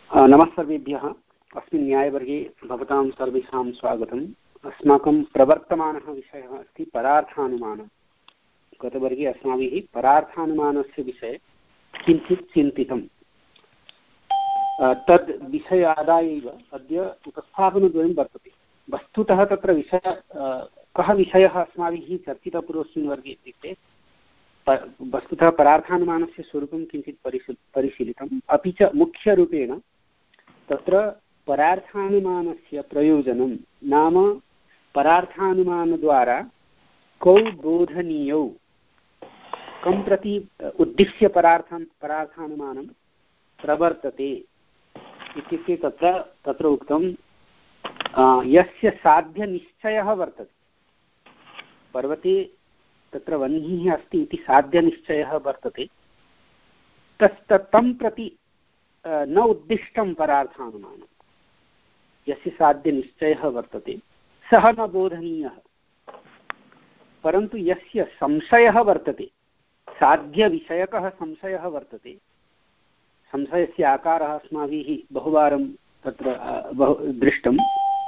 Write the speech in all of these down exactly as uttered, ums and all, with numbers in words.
नमः सर्वेभ्यः। अस्मिन् न्यायवर्गे भवतां सर्वेषां स्वागतम्। अस्माकं प्रवर्तमानः विषयः अस्ति परार्थानुमानम्। गतवर्गे अस्माभिः परार्थानुमानस्य विषये किञ्चित् चिन्तितम्। तद् विषयादाय एव अद्य उपस्थापनद्वयं वर्तते। वस्तुतः तत्र विषय कः विषयः अस्माभिः चर्चितः पूर्वस्मिन् वर्गे इत्युक्ते वस्तुतः परार्थानुमानस्य स्वरूपं किञ्चित् परिशी परिशीलितम्। अपि च मुख्यरूपेण तत्र परार्थानुमानस्य प्रयोजनं नाम परार्थानुमानद्वारा कौ बोधनीयौ कं प्रति उद्दिश्य परार्थं परार्थानुमानं प्रवर्तते इत्युक्ते तत्र तत्र उक्तं यस्य साध्यनिश्चयः वर्तते। पर्वते तत्र वह्निः अस्ति इति साध्यनिश्चयः वर्तते। तस् तं प्रति न उद्दिष्टं परार्थानुमानं यस्य साध्यनिश्चयः वर्तते सः न बोधनीयः। परन्तु यस्य संशयः वर्तते, साध्यविषयकः संशयः वर्तते, संशयस्य आकारः अस्माभिः बहुवारं तत्र बहु दृष्टम्।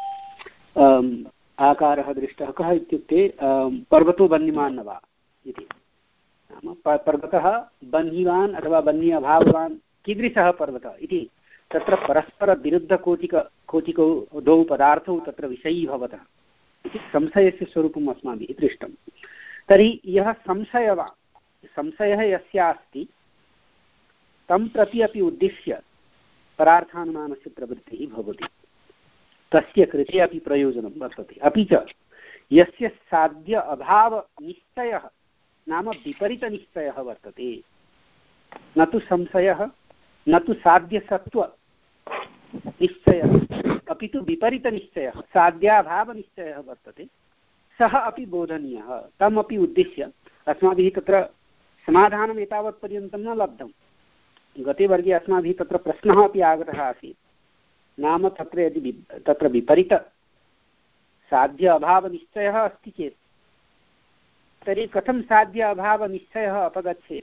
आकारः दृष्टः कः इत्युक्ते पर्वतो बन्यमान् न वा इति। नाम पर्वतः बन्यवान् अथवा बन्य अभाववान् कीदृशः पर्वतः इति तत्र परस्परविरुद्धकोटिक कोटिकौ द्वौ पदार्थौ तत्र विषयी भवतः इति संशयस्य स्वरूपम् अस्माभिः दृष्टं। तर्हि यः संशयवान् संशयः यस्य अस्ति तं प्रति अपि उद्दिश्य परार्थानुमानस्य प्रवृत्तिः भवति। तस्य कृते अपि प्रयोजनं वर्तते। अपि च यस्य साध्य अभावनिश्चयः नाम विपरीतनिश्चयः वर्तते, न तु संशयः न तु साध्यसत्त्वनिश्चयः अपि तु विपरीतनिश्चयः साध्याभावनिश्चयः वर्तते, सः अपि बोधनीयः। तमपि उद्दिश्य अस्माभिः तत्र समाधानम् एतावत्पर्यन्तं न लब्धं। गते वर्गे अस्माभिः तत्र प्रश्नः अपि आगतः आसीत्। नाम तत्र यदि तत्र विपरीत साध्य अभावनिश्चयः अस्ति चेत् तर्हि कथं साध्य अभावनिश्चयः अपगच्छेत्,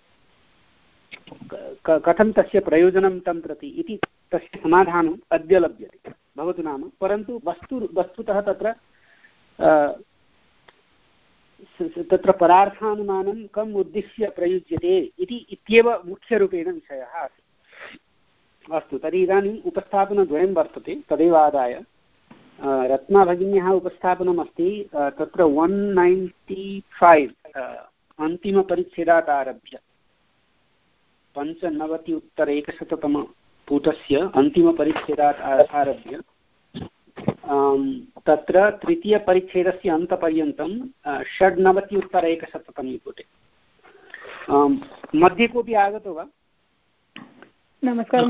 कथं तस्य प्रयोजनं तं प्रति इति तस्य समाधानम् अद्य लभ्यते। भवतु नाम परन्तु वस्तु वस्तुतः तत्र तत्र परार्थानुमानं कम् उद्दिश्य प्रयुज्यते इति इत्येव मुख्यरूपेण विषयः आसीत्। अस्तु, तर्हि इदानीम् उपस्थापनद्वयं वर्तते। तदेव आदाय रत्नाभगिन्याः उपस्थापनमस्ति। तत्र वन् नैन्टि फैव् अन्तिमपरिच्छेदात् आरभ्य पञ्चनवति उत्तर एकशततमपुटस्य अन्तिमपरिच्छेदात् आरभ्य तत्र तृतीयपरिच्छेदस्य अन्तपर्यन्तं षड्नवति उत्तर एकशततमे पुटे। मध्ये कोऽपि आगतो वा? नमस्कारः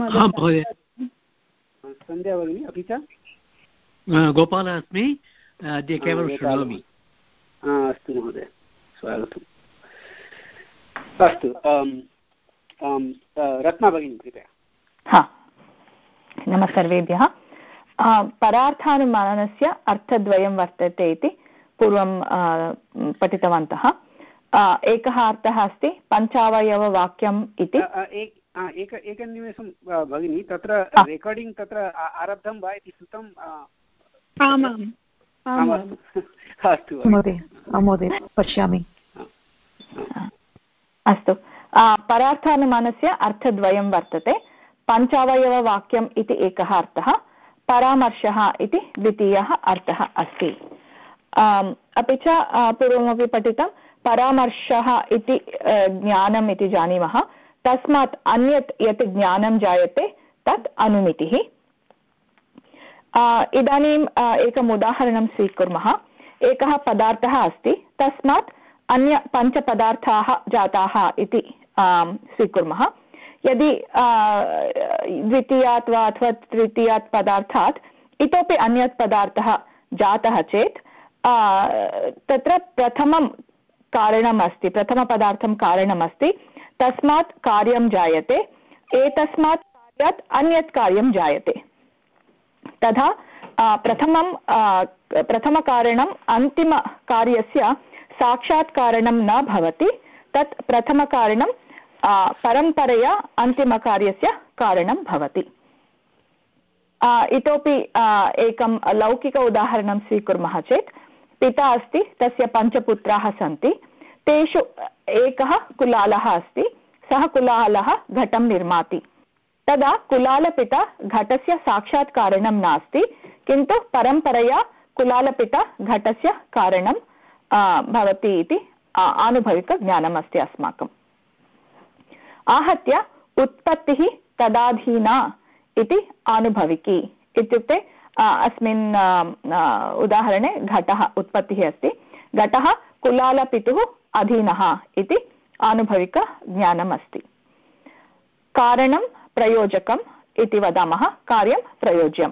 सन्ध्या भगिनी। अपि च गोपालः अस्मि, अद्य केवलं शृणोमि। अस्तु महोदय, स्वागतम्। अस्तु, रत्ना भगिनी कृपया। हा, नमः सर्वेभ्यः। परार्थानुमानस्य अर्थद्वयं वर्तते इति पूर्वं पठितवन्तः। एकः अर्थः अस्ति पञ्चावयववाक्यम् इति। एक एकनिमेषं भगिनी, तत्र रेकार्डिङ्ग् तत्र आरब्धं वा इति श्रुतम्? अस्तु महोदय, पश्यामि। अस्तु, परार्थानुमानस्य अर्थद्वयं वर्तते। पञ्चावयववाक्यम् इति एकः अर्थः, परामर्शः इति द्वितीयः अर्थः अस्ति। अपि च पूर्वमपि पठितं परामर्शः इति ज्ञानम् इति जानीमः। तस्मात् अन्यत् यत् ज्ञानं जायते तत् अनुमितिः। इदानीम् एकम् उदाहरणं स्वीकुर्मः। एकः पदार्थः अस्ति, तस्मात् अन्य पञ्चपदार्थाः जाताः इति स्वीकुर्मः। यदि द्वितीयात् वा अथवा तृतीयात् पदार्थात् इतोपि अन्यत् पदार्थः जातः चेत् तत्र प्रथमं कारणम् अस्ति, प्रथमपदार्थं कारणम् अस्ति, तस्मात् कार्यं जायते, एतस्मात् कार्यात् अन्यत् कार्यं जायते। तथा प्रथमं प्रथमकारणम् अन्तिमकार्यस्य साक्षात् कारणं न भवति, तत् प्रथमकारणं परम्परया अन्तिमकार्यस्य कारणं भवति। इतोपि एकं लौकिक उदाहरणं स्वीकुर्मः चेत् पिता अस्ति, तस्य पञ्चपुत्राः सन्ति, तेषु एकः कुलालः अस्ति, सः कुलालः घटं निर्माति। तदा कुलालपिता घटस्य साक्षात् कारणं नास्ति, किन्तु परम्परया कुलालपिता घटस्य कारणं भवति इति आनुभविकज्ञानम् अस्ति अस्माकम्। आहत्य उत्पत्तिः तदाधीना इति आनुभविकी इत्युक्ते अस्मिन् उदाहरणे घटः उत्पत्तिः अस्ति, घटः कुलालपितुः अधीनः इति आनुभविकज्ञानम् अस्ति। कारणं प्रयोजकम् इति वदामः, कार्यं प्रयोज्यम्।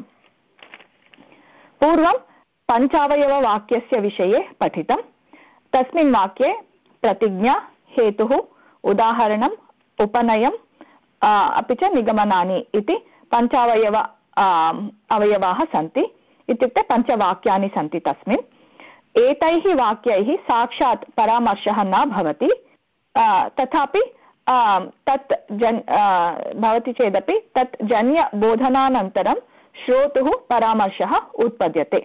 पूर्वं पञ्चावयववाक्यस्य विषये पठितं। तस्मिन् वाक्ये प्रतिज्ञा, हेतुः, उदाहरणम्, उपनयम् अपि च निगमनानि इति पञ्चावयव अवयवाः सन्ति, इत्युक्ते पञ्चवाक्यानि सन्ति तस्मिन्। एतैः वाक्यैः साक्षात् परामर्शः न भवति, तथापि तत् जन् भवति चेदपि तत् जन्यबोधनानन्तरं श्रोतुः परामर्शः उत्पद्यते,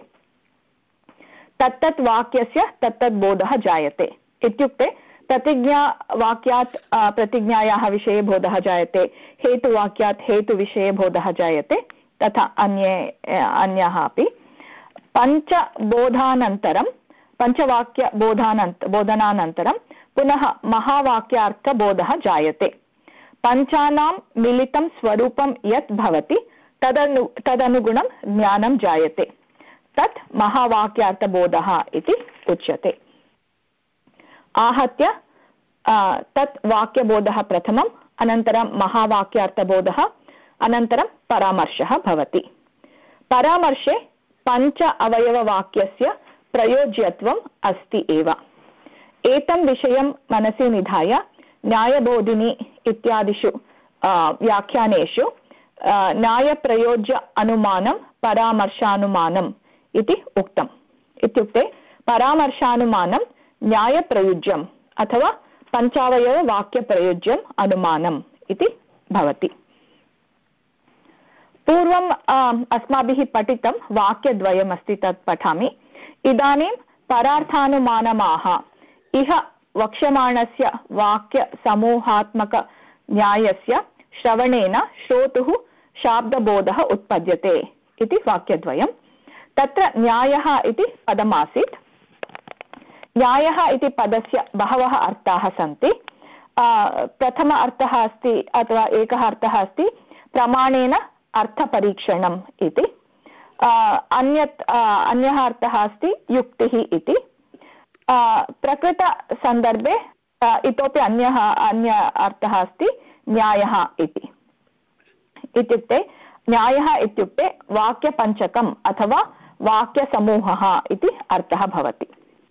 तत्तत् वाक्यस्य तत्तत् बोधः जायते। इत्युक्ते प्रतिज्ञावाक्यात् प्रतिज्ञायाः विषये बोधः जायते, हेतुवाक्यात् हेतुविषये बोधः जायते, तथा अन्ये अन्याः अपि। पञ्चबोधानन्तरं पञ्चवाक्यबोधानन्त बोधनानन्तरं पुनः महावाक्यार्थबोधः जायते। पञ्चानां मिलितं स्वरूपं यत् भवति तदनु तदनुगुणं ज्ञानं जायते, तत् महावाक्यार्थबोधः इति उच्यते। आहत्य तत् वाक्यबोधः प्रथमम्, अनन्तरं महावाक्यार्थबोधः, अनन्तरं परामर्शः भवति। परामर्शे पञ्च अवयववाक्यस्य प्रयोज्यत्वम् अस्ति एव। एतं विषयं मनसि निधाय न्यायबोधिनी इत्यादिषु व्याख्यानेषु न्यायप्रयोज्य अनुमानं परामर्शानुमानम् इति उक्तम्। इत्युक्ते परामर्शानुमानं न्यायप्रयुज्यम् अथवा पञ्चावयववाक्यप्रयुज्यम् अनुमानम् इति भवति। पूर्वम् अस्माभिः पठितं वाक्यद्वयमस्ति, तत् पठामि। इदानीं परार्थानुमानमाह इह वक्ष्यमाणस्य वाक्यसमूहात्मकन्यायस्य श्रवणेन श्रोतुः शाब्दबोधः उत्पद्यते इति वाक्यद्वयं। तत्र न्यायः इति पदमासीत्। न्यायः इति पदस्य बहवः अर्थाः सन्ति। प्रथम अर्थः अस्ति अथवा एकः अर्थः अस्ति प्रमाणेन अर्थपरीक्षणम् इति। अन्यत् अन्यः अर्थः अस्ति युक्तिः इति। प्रकृतसन्दर्भे इतोपि अन्यः अन्य अर्थः अस्ति न्यायः इति। इत्युक्ते न्यायः इत्युक्ते वाक्यपञ्चकम् अथवा वाक्यसमूहः इति अर्थः भवति।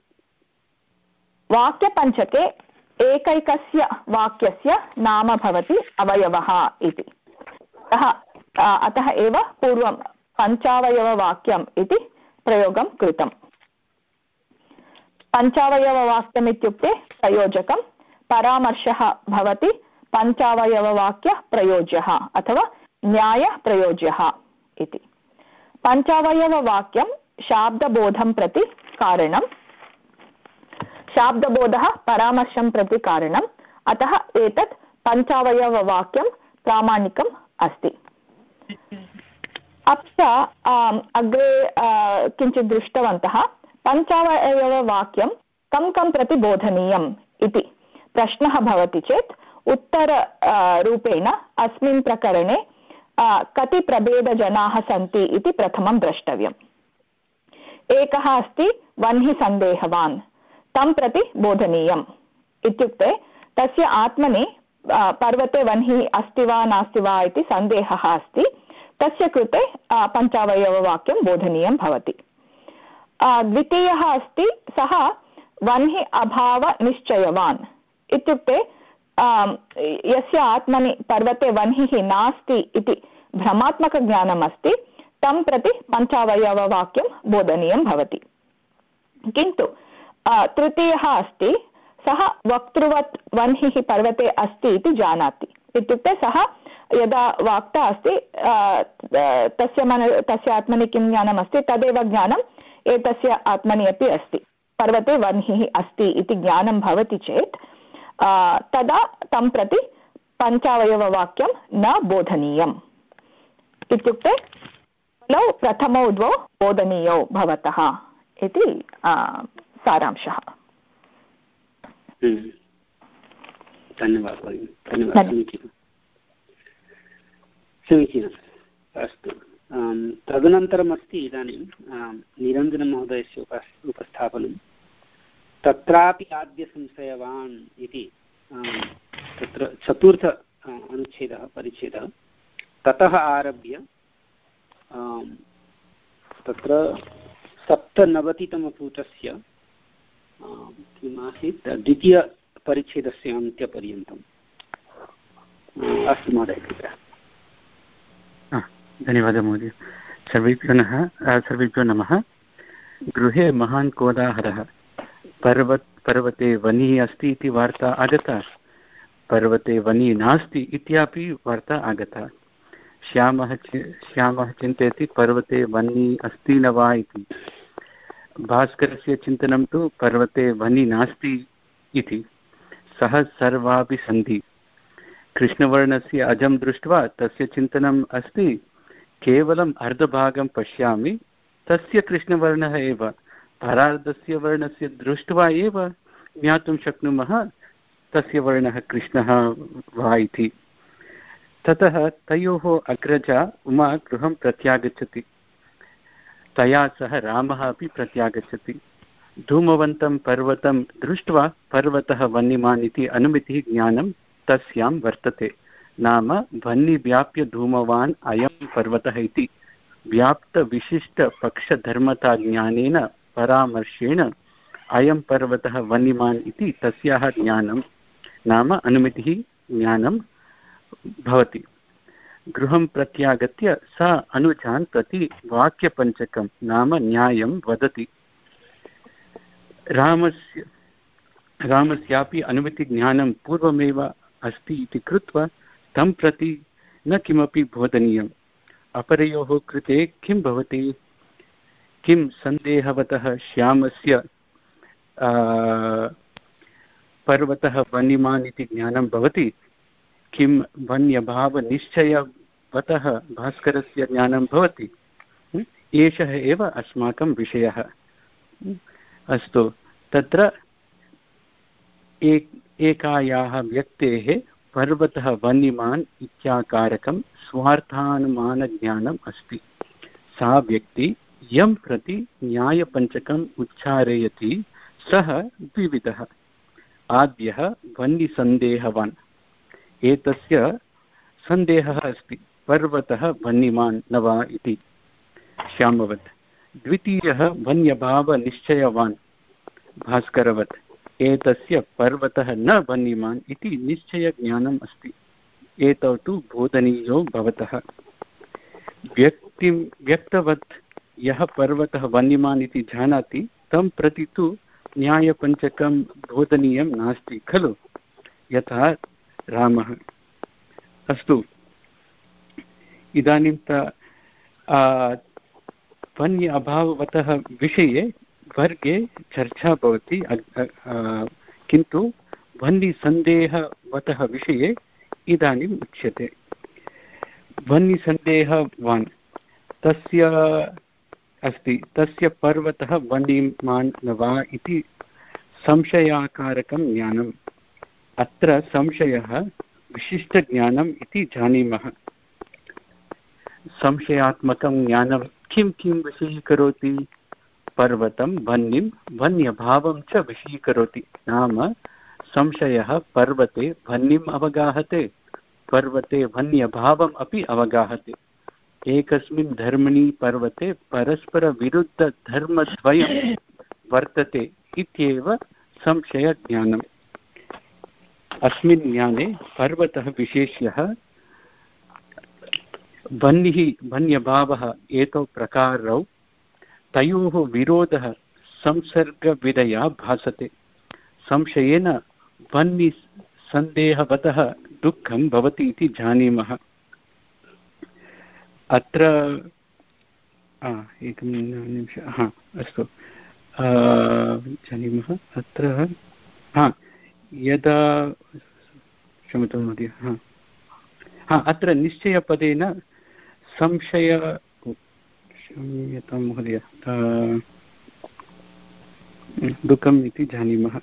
वाक्यपञ्चके एकैकस्य वाक्यस्य नाम भवति अवयवः इति। अतः एव पूर्वं पञ्चावयववाक्यम् इति प्रयोगं कृतम्। पञ्चावयववाक्यम् इत्युक्ते प्रयोजकं, परामर्शः भवति पञ्चावयववाक्यप्रयोज्यः अथवा न्यायप्रयोज्यः इति। पञ्चावयववाक्यं शाब्दबोधं प्रति कारणं, शाब्दबोधः परामर्शं प्रति कारणम्, अतः एतत् पञ्चावयववाक्यं प्रामाणिकम् अस्ति। अपि च अग्रे किञ्चित् दृष्टवन्तः, पञ्चावयववाक्यं कं कं प्रति बोधनीयम् इति प्रश्नः भवति चेत् उत्तररूपेण अस्मिन् प्रकरणे कति प्रभेदजनाः सन्ति इति प्रथमं द्रष्टव्यम्। एकः अस्ति वह्निसन्देहवान्, तं प्रति बोधनीयम्। इत्युक्ते तस्य आत्मनि पर्वते वह्निः अस्ति वा नास्ति वा इति सन्देहः अस्ति, तस्य कृते पञ्चावयववाक्यं बोधनीयं भवति। द्वितीयः अस्ति सः वह्नि अभावनिश्चयवान्, इत्युक्ते यस्य आत्मनि पर्वते वह्निः नास्ति इति भ्रमात्मकज्ञानम् अस्ति, तं प्रति पञ्चावयववाक्यं बोधनीयं भवति। किन्तु तृतीयः अस्ति सः वक्तृवत् वह्निः पर्वते अस्ति इति जानाति, इत्युक्ते सः यदा वाक्ता अस्ति तस्य मन तस्य आत्मनि किं ज्ञानम् अस्ति तदेव ज्ञानम् एतस्य आत्मनि अपि अस्ति, पर्वते वह्निः अस्ति इति ज्ञानं भवति चेत् तदा तं प्रति पञ्चावयववाक्यं न बोधनीयम्। इत्युक्ते खलु प्रथमौ द्वौ बोधनीयौ भवतः इति सारांशः। धन्यवादः धन्यवादः समीचीनं समीचीनम्। अस्तु, तदनन्तरमस्ति इदानीं निरञ्जनमहोदयस्य उप उपस्थापनं। तत्रापि आद्यसंशयवान् इति तत्र चतुर्थ अनुच्छेदः परिच्छेदः। ततः आरभ्य तत्र सप्तनवतितमपुटस्य किमासीत् द्वितीयपरिच्छेदस्य अन्त्यपर्यन्तम्। अस्तु महोदय, कृपया। धन्यवादः महोदय। सर्वेभ्यो नमः सर्वेभ्यो नमः। गृहे महान् कोलाहलः। पर्वत पर्वते वह्निः अस्ति इति वार्ता आगता, पर्वते वह्निः नास्ति इत्यपि वार्ता आगता। श्यामः श्यामः चिन्तयति पर्वते वह्निः अस्ति न वा इति। भास्करस्य चिन्तनं तु पर्वते वह्निः नास्ति इति। सः सर्वापि सन्धि। कृष्णवर्णस्य अजं दृष्ट्वा तस्य चिन्तनम् अस्ति केवलम् अर्धभागं पश्यामि, तस्य कृष्णवर्णः एव। परार्धस्य वर्णस्य दृष्ट्वा एव ज्ञातुं शक्नुमः तस्य वर्णः कृष्णः वा इति। ततः तयोः अग्रजा उमा गृहं प्रत्यागच्छति। तया सह रामः अपि प्रत्यागच्छति। धूमवन्तं पर्वतं दृष्ट्वा पर्वतः वह्निमान् इति अनुमितिः ज्ञानं तस्यां वर्तते। नाम वह्निव्याप्य धूमवान् अयं पर्वतः इति व्याप्तविशिष्टपक्षधर्मताज्ञानेन परामर्शेण अयं पर्वतः वह्निमान् इति तस्याः ज्ञानं नाम अनुमितिः ज्ञानं भवति। गृहं प्रत्यागत्य सा अनुजान् प्रति वाक्यपञ्चकं नाम न्यायं वदति। रामस्य रामस्यापि अनुमितिज्ञानं पूर्वमेव अस्ति इति कृत्वा तं प्रति न किमपि बोधनीयम्। अपरयोः कृते किं भवति? किं सन्देहवतः श्यामस्य पर्वतः वह्निमान् इति ज्ञानं भवति? किं वन्यभावनिश्चयवतः भास्करस्य ज्ञानं भवति? एषः एव अस्माकं विषयः। अस्तु, तत्र एक एकायाः व्यक्तेः पर्वतः वह्निमान् इत्याकारकं स्वार्थानुमानज्ञानम् अस्ति। सा व्यक्ति यं प्रति न्यायपञ्चकम् उच्चारयति सः द्विविधः। आद्यः वह्निसन्देहवान्। एतस्य सन्देहः अस्ति पर्वतः वह्निमान् न वा इति श्यामवत्। द्वितीयः वन्यभावनिश्चयवान् भास्करवत्। एतस्य पर्वतः न वह्निमान् इति निश्चयज्ञानम् अस्ति। एतौ तु बोधनीयौ भवतः। व्यक्तिं व्यक्तवत् यः पर्वतः वह्निमान् इति जानाति तं प्रति तु न्यायपञ्चकं बोधनीयं नास्ति खलु, यथा रामः। अस्तु, इदानीं वन्य अभाववतः विषये वर्गे चर्चा भवति, किन्तु वह्निसन्देहवतः विषये इदानीम् उच्यते। वह्निसन्देहवान् तस्य अस्ति, तस्य पर्वतः वह्निमान् न वा इति संशयाकारकं ज्ञानम्। अत्र संशयः विशिष्टज्ञानम् इति जानीमः। संशयात्मकं ज्ञानं किं किं वशीकरोति? पर्वतं वह्निं वन्यभावं च वशीकरोति। नाम संशयः पर्वते वह्निम् अवगाहते, पर्वते वन्यभावम् अपि अवगाहते। एकस्मिन् धर्मणि पर्वते परस्परविरुद्धधर्मद्वयं वर्तते इत्येव संशयज्ञानम्। अस्मिन् ज्ञाने पर्वतः विशेष्यः, वह्निः वन्यभावः एतौ प्रकारौ तयोः विरोधः संसर्गविधया भासते। संशयेन वह्नि सन्देहवतः दुःखं भवति इति जानीमः। अत्र एकं निमिषः, हा अस्तु, जानीमः। अत्र हा यदा क्षम्यतां महोदय, हा हा अत्र निश्चयपदेन संशय, क्षम्यतां महोदय, दुःखम् इति जानीमः।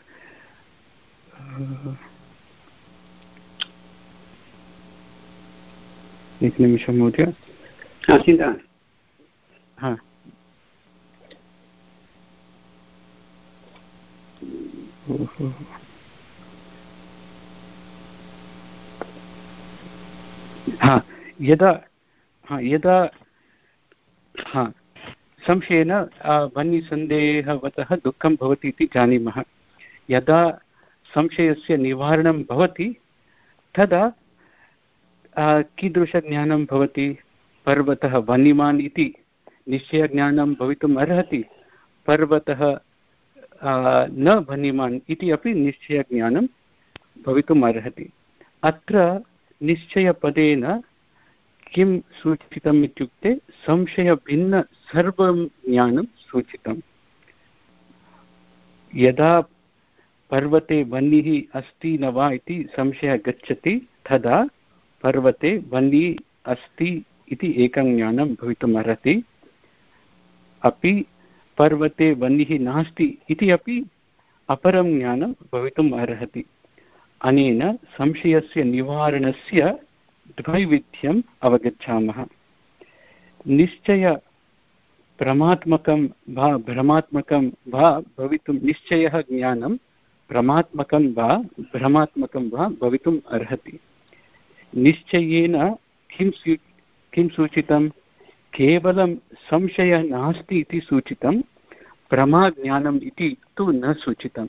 एकनिमिषं महोदय, चिन्ता हा हा यदा हा यदा हा संशयेन वह्निसन्देहवतः दुःखं भवति इति जानीमः। यदा संशयस्य निवारणं भवति तदा कीदृशज्ञानं भवति? पर्वतः वह्निमान् इति निश्चयज्ञानं भवितुम् अर्हति। पर्वतः न वह्निमान् इति अपि निश्चयज्ञानं भवितुम् अर्हति। अत्र निश्चयपदेन किं सूचितम् इत्युक्ते संशयभिन्न सर्वं ज्ञानं सूचितम्। यदा पर्वते वह्निः अस्ति न वा इति संशयः गच्छति तदा पर्वते वह्निः अस्ति इति एकं ज्ञानं भवितुम् अर्हति। अपि पर्वते वह्निः नास्ति इति अपि अपरं ज्ञानं भवितुम् अर्हति। अनेन संशयस्य निवारणस्य द्वैविध्यम् अवगच्छामः। निश्चय प्रमात्मकं वा भ्रमात्मकं वा भवितुं निश्चयः ज्ञानं प्रमात्मकं वा भ्रमात्मकं वा भवितुम् अर्हति। निश्चयेन किं किं सूचितं? केवलं संशयः नास्ति इति सूचितं, प्रमाज्ञानम् इति तु न सूचितम्।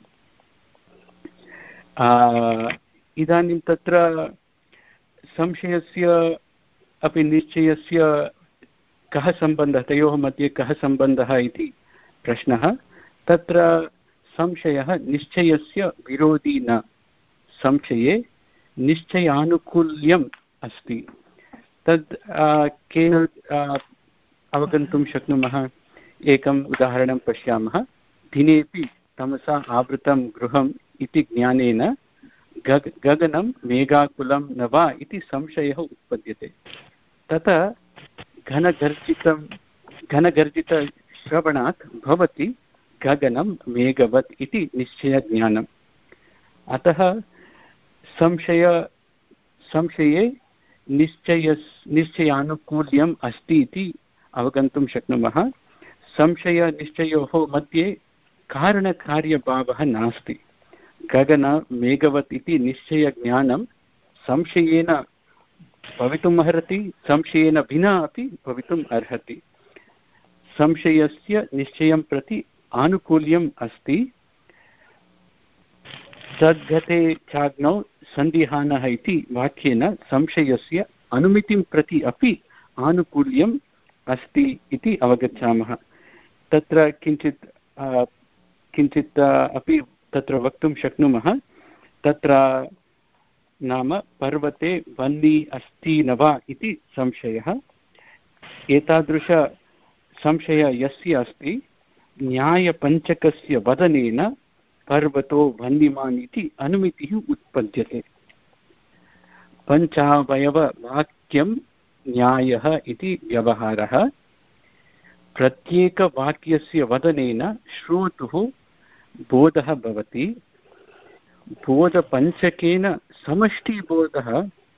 इदानीं तत्र संशयस्य अपि निश्चयस्य कः सम्बन्धः, तयोः मध्ये कः सम्बन्धः इति प्रश्नः। तत्र संशयः निश्चयस्य विरोधी न, संशये निश्चयानुकूल्यम् अस्ति। तद् केन अवगन्तुं शक्नुमः? एकम् उदाहरणं पश्यामः। दिनेपि तमसा आवृतं गृहम् इति ज्ञानेन गग गगनं मेघाकुलं न वा इति संशयः उत्पद्यते। तथा घनगर्जितं घनगर्जितश्रवणात् भवति गगनं मेघवत् इति निश्चयज्ञानम्। अतः संशय संशये निश्चय निश्चयानुकूल्यम् अस्ति इति अवगन्तुं शक्नुमः। संशयनिश्चयोः मध्ये कारणकार्यभावः नास्ति। गगन मेघवत् इति निश्चयज्ञानं संशयेन भवितुम् अर्हति, संशयेन विना अपि भवितुम् अर्हति। संशयस्य निश्चयं प्रति आनुकूल्यम् अस्ति। तद्गते चाग्नौ सन्दिहानः इति वाक्येन संशयस्य अनुमितिं प्रति अपि आनुकूल्यम् अस्ति इति अवगच्छामः। तत्र किञ्चित् किञ्चित् अपि तत्र वक्तुं शक्नुमः। तत्र नाम पर्वते वह्निः अस्ति न वा इति संशयः। एतादृश संशयः यस्य अस्ति, न्यायपञ्चकस्य वदनेन पर्वतो वह्निमान् इति अनुमितिः उत्पद्यते। पञ्चावयववाक्यं न्यायः इति व्यवहारः। प्रत्येकवाक्यस्य वदनेन श्रोतुः बोधः भवति। बोधपञ्चकेन समष्टिबोधः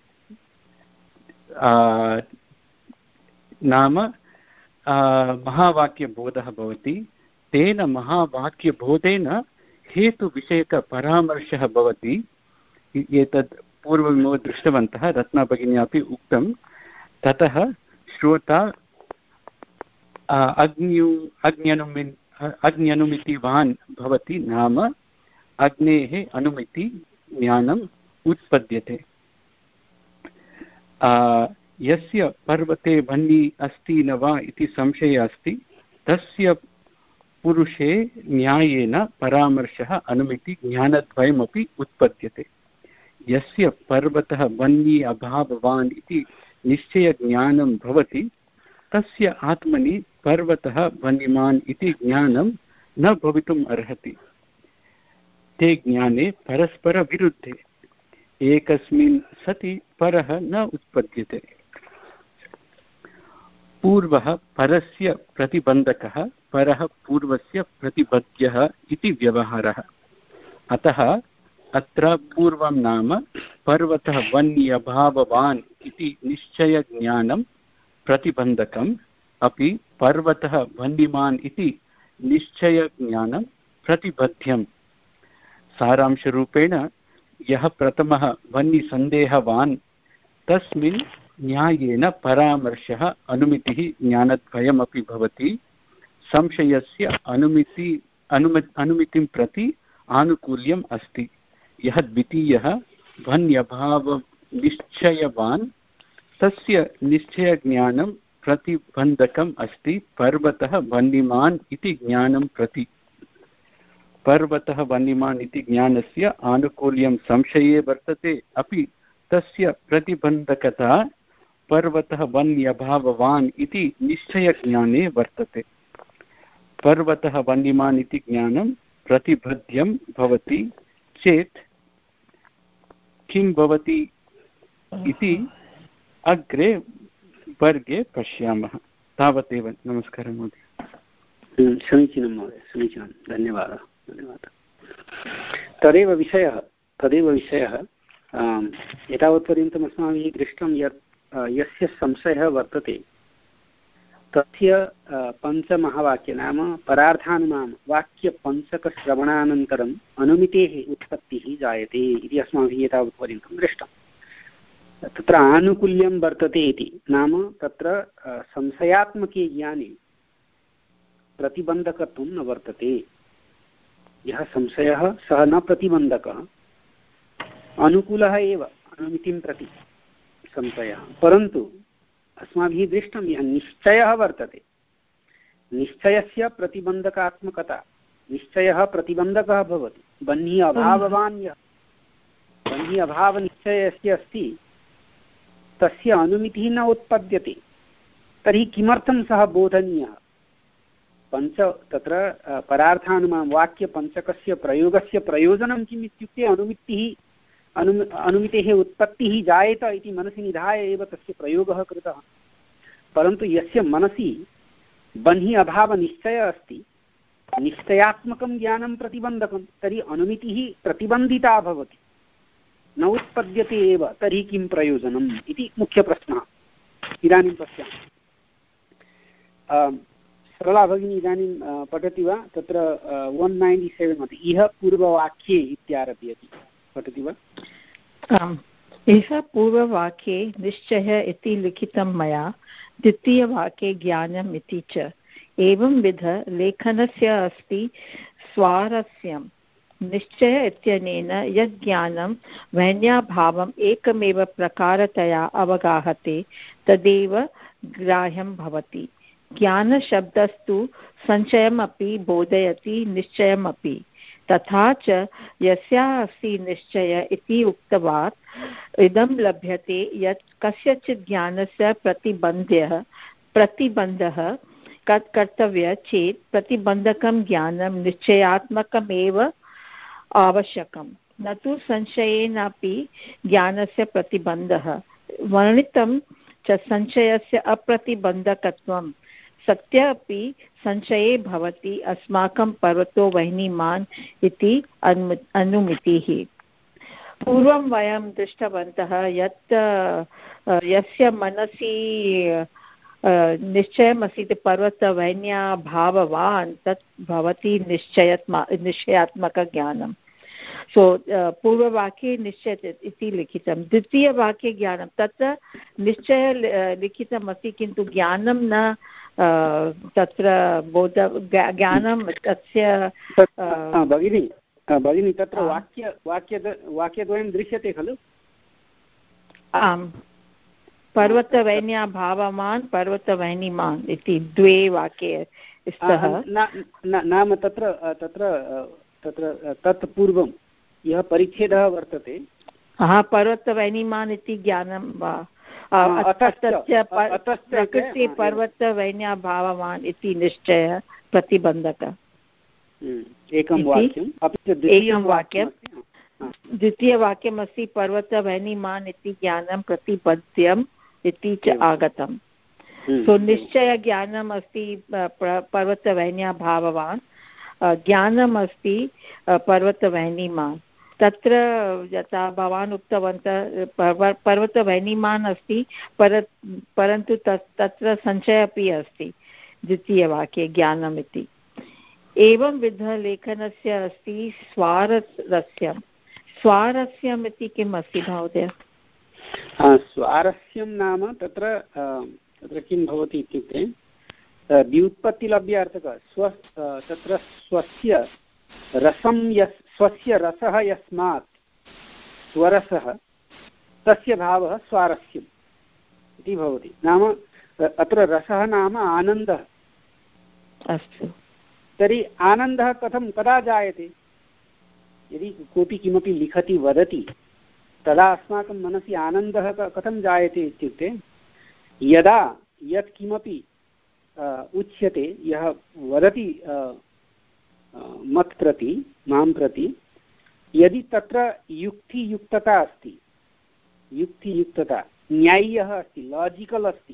नाम महावाक्यबोधः भवति। तेन महावाक्यबोधेन हेतुविषयकपरामर्शः भवति। एतत् पूर्वमेव दृष्टवन्तः, रत्ना भगिन्या अपि उक्तं। ततः श्रोता अग्न्यु अग्न्यनुमि अग्न्यनुमितिवान् भवति, नाम अग्नेः अनुमिति ज्ञानम् उत्पद्यते। यस्य पर्वते वह्निः अस्ति न वा इति संशयः अस्ति, तस्य पुरुषे न्यायेन परामर्शः अनुमिति ज्ञानद्वयमपि उत्पद्यते। यस्य पर्वतः वह्नि अभाववान् इति निश्चयज्ञानं भवति तस्य आत्मनि पर्वतः वह्निमान् इति ज्ञानं न भवितुम् अर्हति। ते ज्ञाने परस्परविरुद्धे एकस्मिन् सति परः न उत्पद्यते। पूर्वः परस्य प्रतिबन्धकः परः पूर्वस्य प्रतिबध्यः इति व्यवहारः। अतः अत्र पूर्वं नाम पर्वतः वह्न्यभाववान् इति निश्चयज्ञानं प्रतिबन्धकम्, अपि पर्वतः वह्निमान् इति निश्चयज्ञानं प्रतिबध्यम्। सारांशरूपेण यः प्रथमः वह्निसन्देहवान् तस्मिन् न्यायेन परामर्शः अनुमितिः ज्ञानद्वयमपि भवति। संशयस्य अनुमिति अनुमि अनुमितिं प्रति आनुकूल्यम् अस्ति। यः द्वितीयः वह्न्यभावनिश्चयवान् तस्य निश्चयज्ञानं प्रतिबन्धकम् अस्ति पर्वतः वह्निमान् इति ज्ञानं प्रति। पर्वतः वह्निमान् इति ज्ञानस्य आनुकूल्यं संशये वर्तते, अपि तस्य प्रतिबन्धकता पर्वतः वह्न्यभाववान् इति निश्चयज्ञाने वर्तते। पर्वतः वह्निमान् इति ज्ञानं प्रतिबध्यं भवति चेत् किं भवति इति अग्रे वर्गे पश्यामः। तावदेव। नमस्कारः महोदय। समीचीनं महोदय, समीचीनं, धन्यवादः धन्यवादः। तदेव विषयः तदेव विषयः एतावत्पर्यन्तम् अस्माभिः दृष्टं यत् यस्य संशयः वर्तते तस्य पञ्चमहावाक्य नाम परार्थानुमान वाक्यपञ्चकश्रवणानन्तरम् अनुमितेः उत्पत्तिः जायते इति अस्माभिः एतावत्पर्यन्तं दृष्टं। तत्र आनुकूल्यं वर्तते इति नाम तत्र संशयात्मके ज्ञाने प्रतिबन्धकत्वं न वर्तते। यः संशयः सः न प्रतिबन्धकः, अनुकूलः एव अनुमितिं प्रति संशयः। परन्तु अस्माभिः दृष्टं यः निश्चयः वर्तते, निश्चयस्य प्रतिबन्धकात्मकता, निश्चयः प्रतिबन्धकः भवति। बह्नि अभाववान् यः बह्नि अभावनिश्चयस्य अस्ति तस्य अनुमितिः न उत्पद्यते। तर्हि किमर्थं सः बोधनीयः? पञ्च तत्र परार्थानुमान वाक्यपञ्चकस्य प्रयोगस्य प्रयोजनं किम् इत्युक्ते अनुमितिः अनु अनुमितेः उत्पत्तिः जायेत इति मनसि निधाय एव तस्य प्रयोगः कृतः। परन्तु यस्य मनसि बह्नि अभावनिश्चयः अस्ति, निश्चयात्मकं ज्ञानं प्रतिबन्धकं, तर्हि अनुमितिः प्रतिबन्धिता भवति, न उत्पद्यते एव। तर्हि किं प्रयोजनम् इति मुख्यप्रश्नः। इदानीं पश्यामः। सरला भगिनी इदानीं पठति वा? तत्र वन् नैन्टि सेवेन् मध्ये इह पूर्ववाक्ये इत्यारभ्यते, पठति वा? आम्। इह पूर्ववाक्ये निश्चयः इति लिखितं मया, द्वितीयवाक्ये ज्ञानम् इति च। एवंविध लेखनस्य अस्ति स्वारस्यं। निश्चय इत्यनेन यत् ज्ञानं वह्न्याभावम् एकमेव प्रकारतया अवगाहते तदेव ग्राह्यं भवति। ज्ञानशब्दस्तु संशयमपि बोधयति, निश्चयमपि। तथा च यस्याः अस्ति निश्चय इति उक्तवात् इदं लभ्यते यत् कस्यचित् ज्ञानस्य प्रतिबन्ध्यः प्रतिबन्धः कर्तव्यः चेत् प्रतिबन्धकं ज्ञानं निश्चयात्मकमेव आवश्यकं, न तु संशयेनापि ज्ञानस्य प्रतिबन्धः। वर्णितं च संशयस्य अप्रतिबन्धकत्वं सत्य अपि संशये भवति अस्माकं पर्वतो वह्निमान् इति अनुमितिः। पूर्वं वयं दृष्टवन्तः यत् यस्य मनसि निश्चयमस्ति पर्वतवह्न्याभाववान् तत् भवति निश्चयात्म निश्चयात्मकज्ञानं। सो पूर्ववाक्ये निश्चय इति लिखितं, द्वितीयवाक्ये ज्ञानं। तत्र निश्चय लिखितमस्ति किन्तु ज्ञानं न तत्र बोध ज्ञानं तस्य भगिनी भगिनी तत्र वाक्य वाक्य वाक्यद्वयं दृश्यते खलु? आम्। पर्वतवह्न्याभाववान् पर्वतवह्निमान् इति द्वे वाक्ये स्तः। नाम तत्र तत्र तत्र तत् पूर्वं यः परिच्छेदः वर्तते हा पर्वतवैनिमान् इति ज्ञानं वा प्रकृति पर्वतवैन्याभाववान् इति निश्चय प्रतिबन्धक एकं वाक्यम् एकं वाक्यं द्वितीयवाक्यमस्ति पर्वतवैनिमान् इति ज्ञानं प्रतिपद्यम् इति च आगतम् सो निश्चयज्ञानम् अस्ति पर्वतवैन्याभाववान् ज्ञानम् अस्ति पर्वतवैनिमान् तत्र यथा भवान् उक्तवन्तः पर्वतवैनिमान् अस्ति पर परन्तु तत् तत्र सञ्चयः अपि अस्ति द्वितीयवाक्ये ज्ञानम् इति एवं विधलेखनस्य अस्ति स्वारस्यं स्वारस्यम् इति किम् अस्ति महोदय स्वारस्यं नाम तत्र तत्र किं भवति इत्युक्ते व्युत्पत्तिलभ्यार्थकः स्व तत्र स्वस्य रसं यस् स्वस्य रसः यस्मात् स्वरसः तस्य भावः स्वारस्यम् इति भवति नाम अत्र रसः नाम आनन्दः अस्तु तर्हि आनन्दः कथं कदा जायते यदि कोऽपि किमपि लिखति वदति तदा अस्माकं मनसि आनन्दः कथं जायते इत्युक्ते यदा यत् किमपि उच्यते यः वदति मत् प्रति मां प्रति यदि तत्र युक्तियुक्तता अस्ति युक्तियुक्तता न्याय्यः अस्ति लाजिकल् अस्ति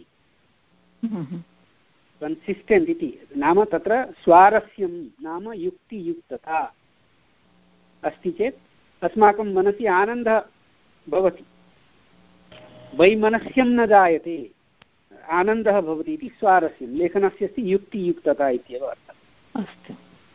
कन्सिस्टेण्ट् इति नाम तत्र स्वारस्यं नाम युक्तियुक्तता अस्ति चेत् अस्माकं मनसि आनन्दः भवति वैमनस्यं न जायते आनन्दः भवति इति स्वारस्यं लेखनस्य अस्ति युक्तियुक्तता इत्येव अर्थः अस्तु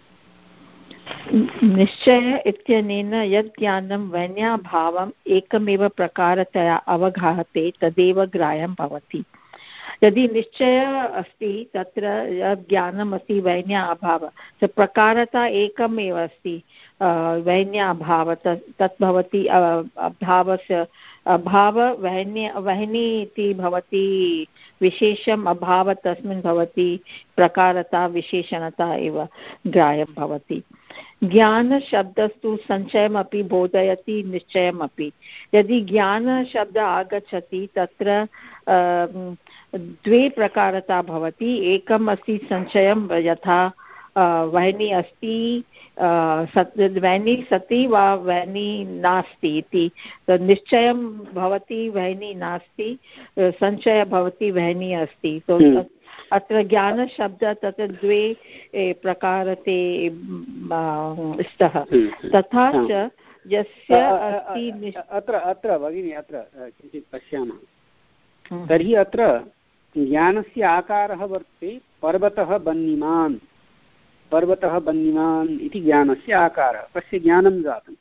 निश्चय इत्यनेन यत् ज्ञानं वैन्याभावम् एकमेव प्रकारतया अवगाहते तदेव ग्राह्यं भवति यदि निश्चयः अस्ति तत्र यत् ज्ञानम् अस्ति वैन्या अभावः प्रकारता एकमेव अस्ति वैन्या अभावः तत् भवति अभावस्य अभाव वैन्य वह्नि इति भवति विशेषम् अभावः तस्मिन् भवति प्रकारता विशेषणता एव ग्राह्यं भवति ज्ञानशब्दस्तु सञ्चयमपि बोधयति निश्चयमपि यदि ज्ञानशब्दः आगच्छति तत्र द्वे प्रकारता भवति एकम् अस्ति सञ्चयं यथा वह्नि अस्ति वह्नि सति वा वह्नि नास्ति इति निश्चयं भवति वह्नि नास्ति सञ्चयः भवति वह्नि अस्ति तो अत्र ज्ञानशब्दः तत्र द्वे प्रकारते स्तः तथा च यस्य अस्ति अत्र अत्र भगिनी अत्र किञ्चित् पश्यामः तर्हि अत्र ज्ञानस्य आकारः वर्तते पर्वतः बन्निमान् पर्वतः बन्निमान् इति ज्ञानस्य आकारः तस्य ज्ञानं जातं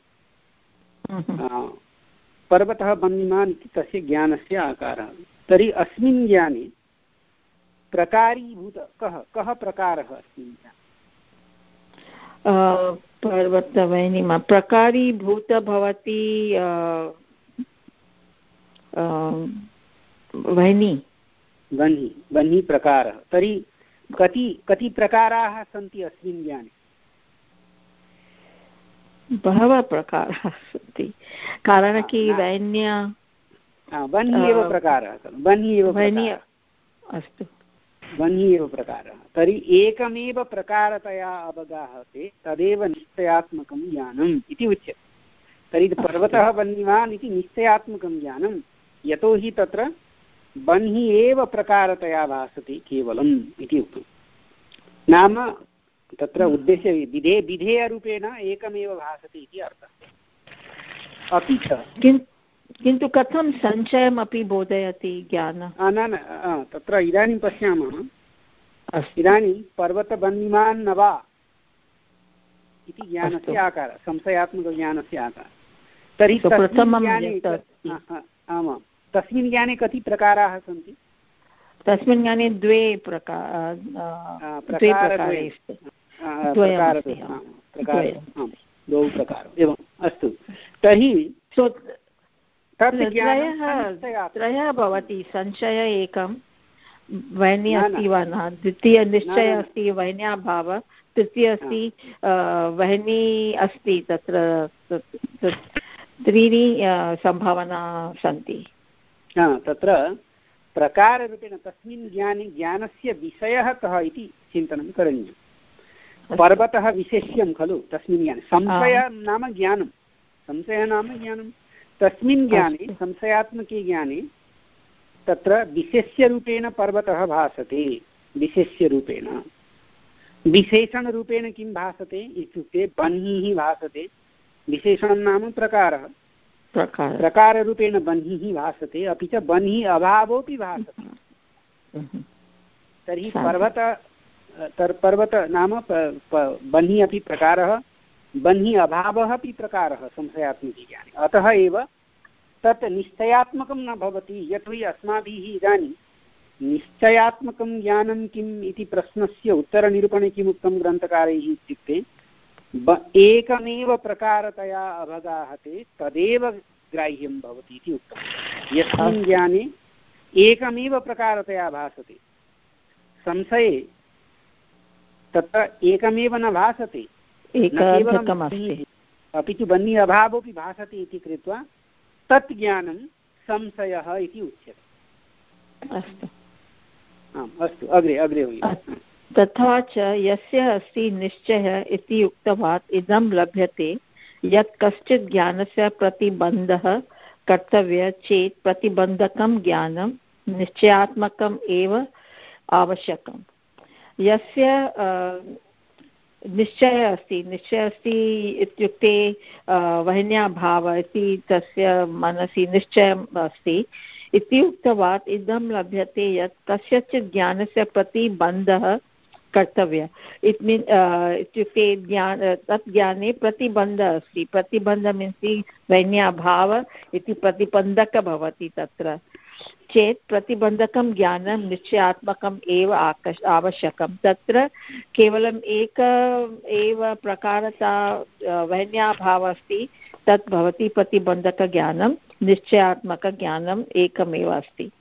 पर्वतः बन्निमान् इति तस्य ज्ञानस्य आकारः तर्हि अस्मिन् ज्ञाने प्रकारीभूत कः कः प्रकारः अस्मिन् पर्वतवैनिमा प्रकारीभूत भवति वह्नि वह्नि वह्नि प्रकारः तर्हि कति कति प्रकाराः सन्ति अस्मिन् ज्ञाने बहवः प्रकाराः सन्ति कारणं कि वैन्य वह्नि एव प्रकारः वह्नि एव अस्तु वह्नि एव प्रकारः तर्हि एकमेव प्रकारतया अवगाहते तदेव निश्चयात्मकं ज्ञानम् इति उच्यते तर्हि पर्वतः बन्निमान् इति निश्चयात्मकं ज्ञानं यतोहि तत्र बन्हि एव प्रकारतया भासते केवलम् इति उक्तं नाम तत्र उद्देश्य विधे विधेयरूपेण एकमेव भासते इति अर्थः अपि च किन्तु कथं सञ्चयमपि बोधयति ज्ञानं न न तत्र इदानीं पश्यामः इदानीं पर्वतबन्निमान् न वा इति ज्ञानस्य आकारः संशयात्मकज्ञानस्य आकारः तर्हि आमां तस्मिन् ज्ञाने कति प्रकाराः सन्ति तस्मिन् ज्ञाने द्वे प्रकार द्वौ प्रकारौ एवम् अस्तु तर्हि त्रयः भवति सञ्चय एकं वह्नि अस्ति वा न द्वितीय निश्चय अस्ति वह्न्याभावः तृतीय अस्ति वह्नि अस्ति तत्र त्रीणि सम्भावना सन्ति। तत्र प्रकाररूपेण तस्मिन् ज्ञाने ज्ञानस्य विषयः कः इति चिन्तनं करणीयं। पर्वतः विशेष्यं खलु तस्मिन् ज्ञाने, संशयः नाम ज्ञानं, संशयः नाम ज्ञानं। तस्मिन् ज्ञाने संशयात्मके ज्ञाने तत्र विशेष्यरूपेण पर्वतः भासते। विशेष्यरूपेण विशेषणरूपेण किं भासते इत्युक्ते बह्निः भासते। विशेषणं नाम प्रकारः, प्रकाररूपेण बह्निः भासते, अपि च बह्निः अभावोऽपि भासते। तर्हि पर्वत तर् पर्वत नाम बह्निः अपि प्रकारः, बह्निः अभावः अपि प्रकारः संशयात्मके ज्ञाने। अतः एव तत् निश्चयात्मकं न भवति। यतोहि अस्माभिः इदानीं निश्चयात्मकं ज्ञानं किम् इति प्रश्नस्य उत्तरनिरूपणे किम् उक्तं ग्रन्थकारैः इत्युक्ते एकमेव प्रकारतया अवगाहते तदेव ग्राह्यं भवति इति उक्तं। यस्मिन् ज्ञाने एकमेव प्रकारतया भासते, संशये तत्र एकमेव न भासते, अपि तु बह्निः अभावोऽपि भासते इति कृत्वा तत् ज्ञानं संशयः इति उच्यते। अस्तु आम् अस्तु, अग्रे अग्रे तथा च यस्य अस्ति निश्चयः इति उक्तवात् इदं लभ्यते यत् कश्चित् ज्ञानस्य प्रतिबन्धः कर्तव्यः चेत् प्रतिबन्धकं ज्ञानं निश्चयात्मकम् एव आवश्यकम्। यस्य निश्चयः अस्ति, निश्चयः अस्ति इत्युक्ते वह्न्याः भावः इति तस्य मनसि निश्चयम् अस्ति इति उक्तवात् इदं लभ्यते यत् कस्यचित् ज्ञानस्य प्रतिबन्धः कर्तव्यः। इट् मीन् इत्युक्ते ज्ञान तत् ज्ञाने प्रतिबन्धः अस्ति। प्रतिबन्धः मीन्स् वह्न्याभावः इति प्रतिबन्धकः भवति तत्र चेत् प्रतिबन्धकं ज्ञानं निश्चयात्मकम् एव आकर्ष आवश्यकं। तत्र केवलम् एक एव प्रकारता वह्न्याभावः अस्ति, तत् भवति प्रतिबन्धकज्ञानं। निश्चयात्मकज्ञानम् एकमेव अस्ति।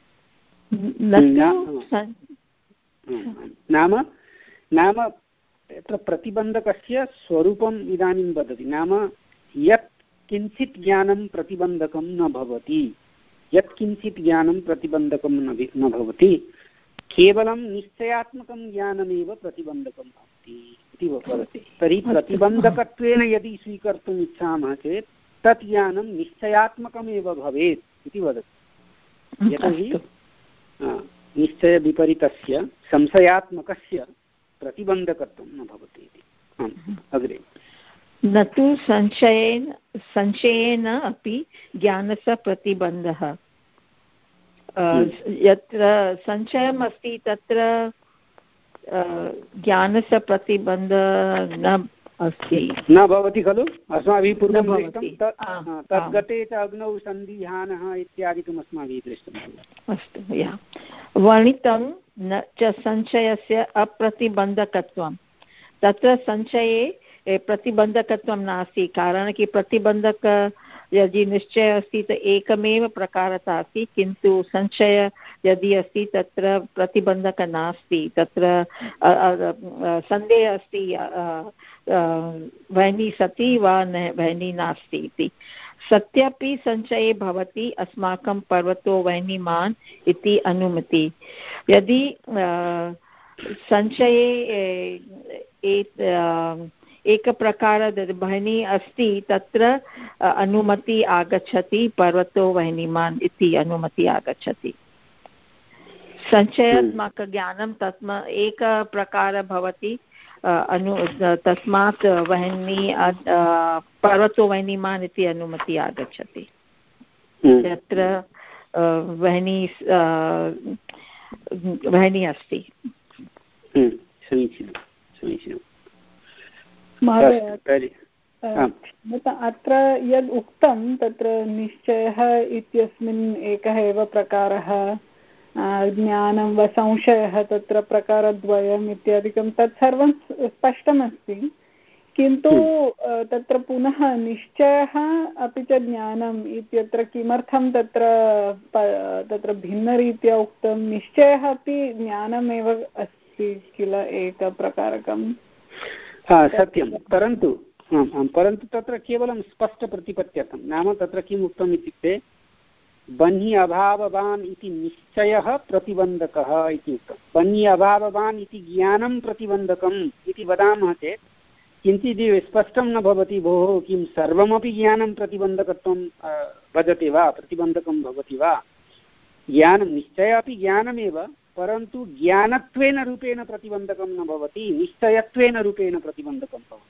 नाम नाम तत्र प्रतिबन्धकस्य स्वरूपम् इदानीं वदति। नाम यत् किञ्चित् ज्ञानं प्रतिबन्धकं न भवति, यत् किञ्चित् ज्ञानं प्रतिबन्धकं न भवति, केवलं निश्चयात्मकं ज्ञानमेव प्रतिबन्धकं भवति इति वदति। तर्हि प्रतिबन्धकत्वेन यदि स्वीकर्तुम् इच्छामः चेत् तत् ज्ञानं निश्चयात्मकमेव भवेत् इति वदति। यतोहि निश्चयविपरीतस्य संशयात्मकस्य प्रतिबन्धकत्वं न भवति इति। अग्रे न तु संशयेन संशयेन अपि ज्ञानस्य प्रतिबन्धः। यत्र संशयम् अस्ति तत्र ज्ञानस्य प्रतिबन्धः न अस्ति, न भवति खलु। अस्माभिः पूर्वं दृष्टं तद्गते च अग्नौ सन्धिहानः इत्यादिकम् अस्माभिः दृष्टम्। अस्तु, या वर्णितं न च संशयस्य अप्रतिबन्धकत्वं। तत्र संशये प्रतिबन्धकत्वं नास्ति, कारणं कि प्रतिबन्धक यदि निश्चयः अस्ति तो एकमेव प्रकारता अस्ति, किन्तु संशय यदि अस्ति तत्र प्रतिबन्धकः नास्ति। तत्र सन्देहः अस्ति वह्निः सति वा न वह्निः नास्ति इति। सत्यपि संशये भवति अस्माकं पर्वतो वह्निमान् इति अनुमति। यदि संशये एकप्रकार वह्निः अस्ति तत्र अनुमति आगच्छति पर्वतो वह्निमान् इति अनुमति आगच्छति। संशयात्मक ज्ञानं तस्म एकप्रकार भवति अनु तस्मात् वह्निः पर्वतो वह्निमान् इति अनुमति आगच्छति। यत्र वह्निः वह्निः अस्ति। समीचीनं समीचीनं। महोदय, अत्र यद् उक्तं तत्र निश्चयः इत्यस्मिन् एकः एव प्रकारः, ज्ञानं वा संशयः तत्र प्रकारद्वयम् इत्यादिकं तत् सर्वं स्पष्टमस्ति, किन्तु तत्र पुनः निश्चयः अपि च ज्ञानम् इत्यत्र किमर्थं तत्र तत्र भिन्नरीत्या उक्तं? निश्चयः अपि ज्ञानमेव अस्ति किल एकप्रकारकं। हा सत्यं, परन्तु आम् आम् परन्तु तत्र केवलं स्पष्टप्रतिपत्त्यर्थं नाम तत्र किम् उक्तम् इत्युक्ते बह्नि अभाववान् इति निश्चयः प्रतिबन्धकः इति उक्तं। बह्नि अभाववान् इति ज्ञानं प्रतिबन्धकम् इति वदामः चेत् किञ्चित् स्पष्टं न भवति। भोः किं सर्वमपि ज्ञानं प्रतिबन्धकत्वं वदति वा, प्रतिबन्धकं भवति वा? ज्ञानं निश्चय अपि ज्ञानमेव, परन्तु ज्ञानत्वेन रूपेण प्रतिबन्धकं न भवति, निश्चयत्वेन रूपेण प्रतिबन्धकं भवति।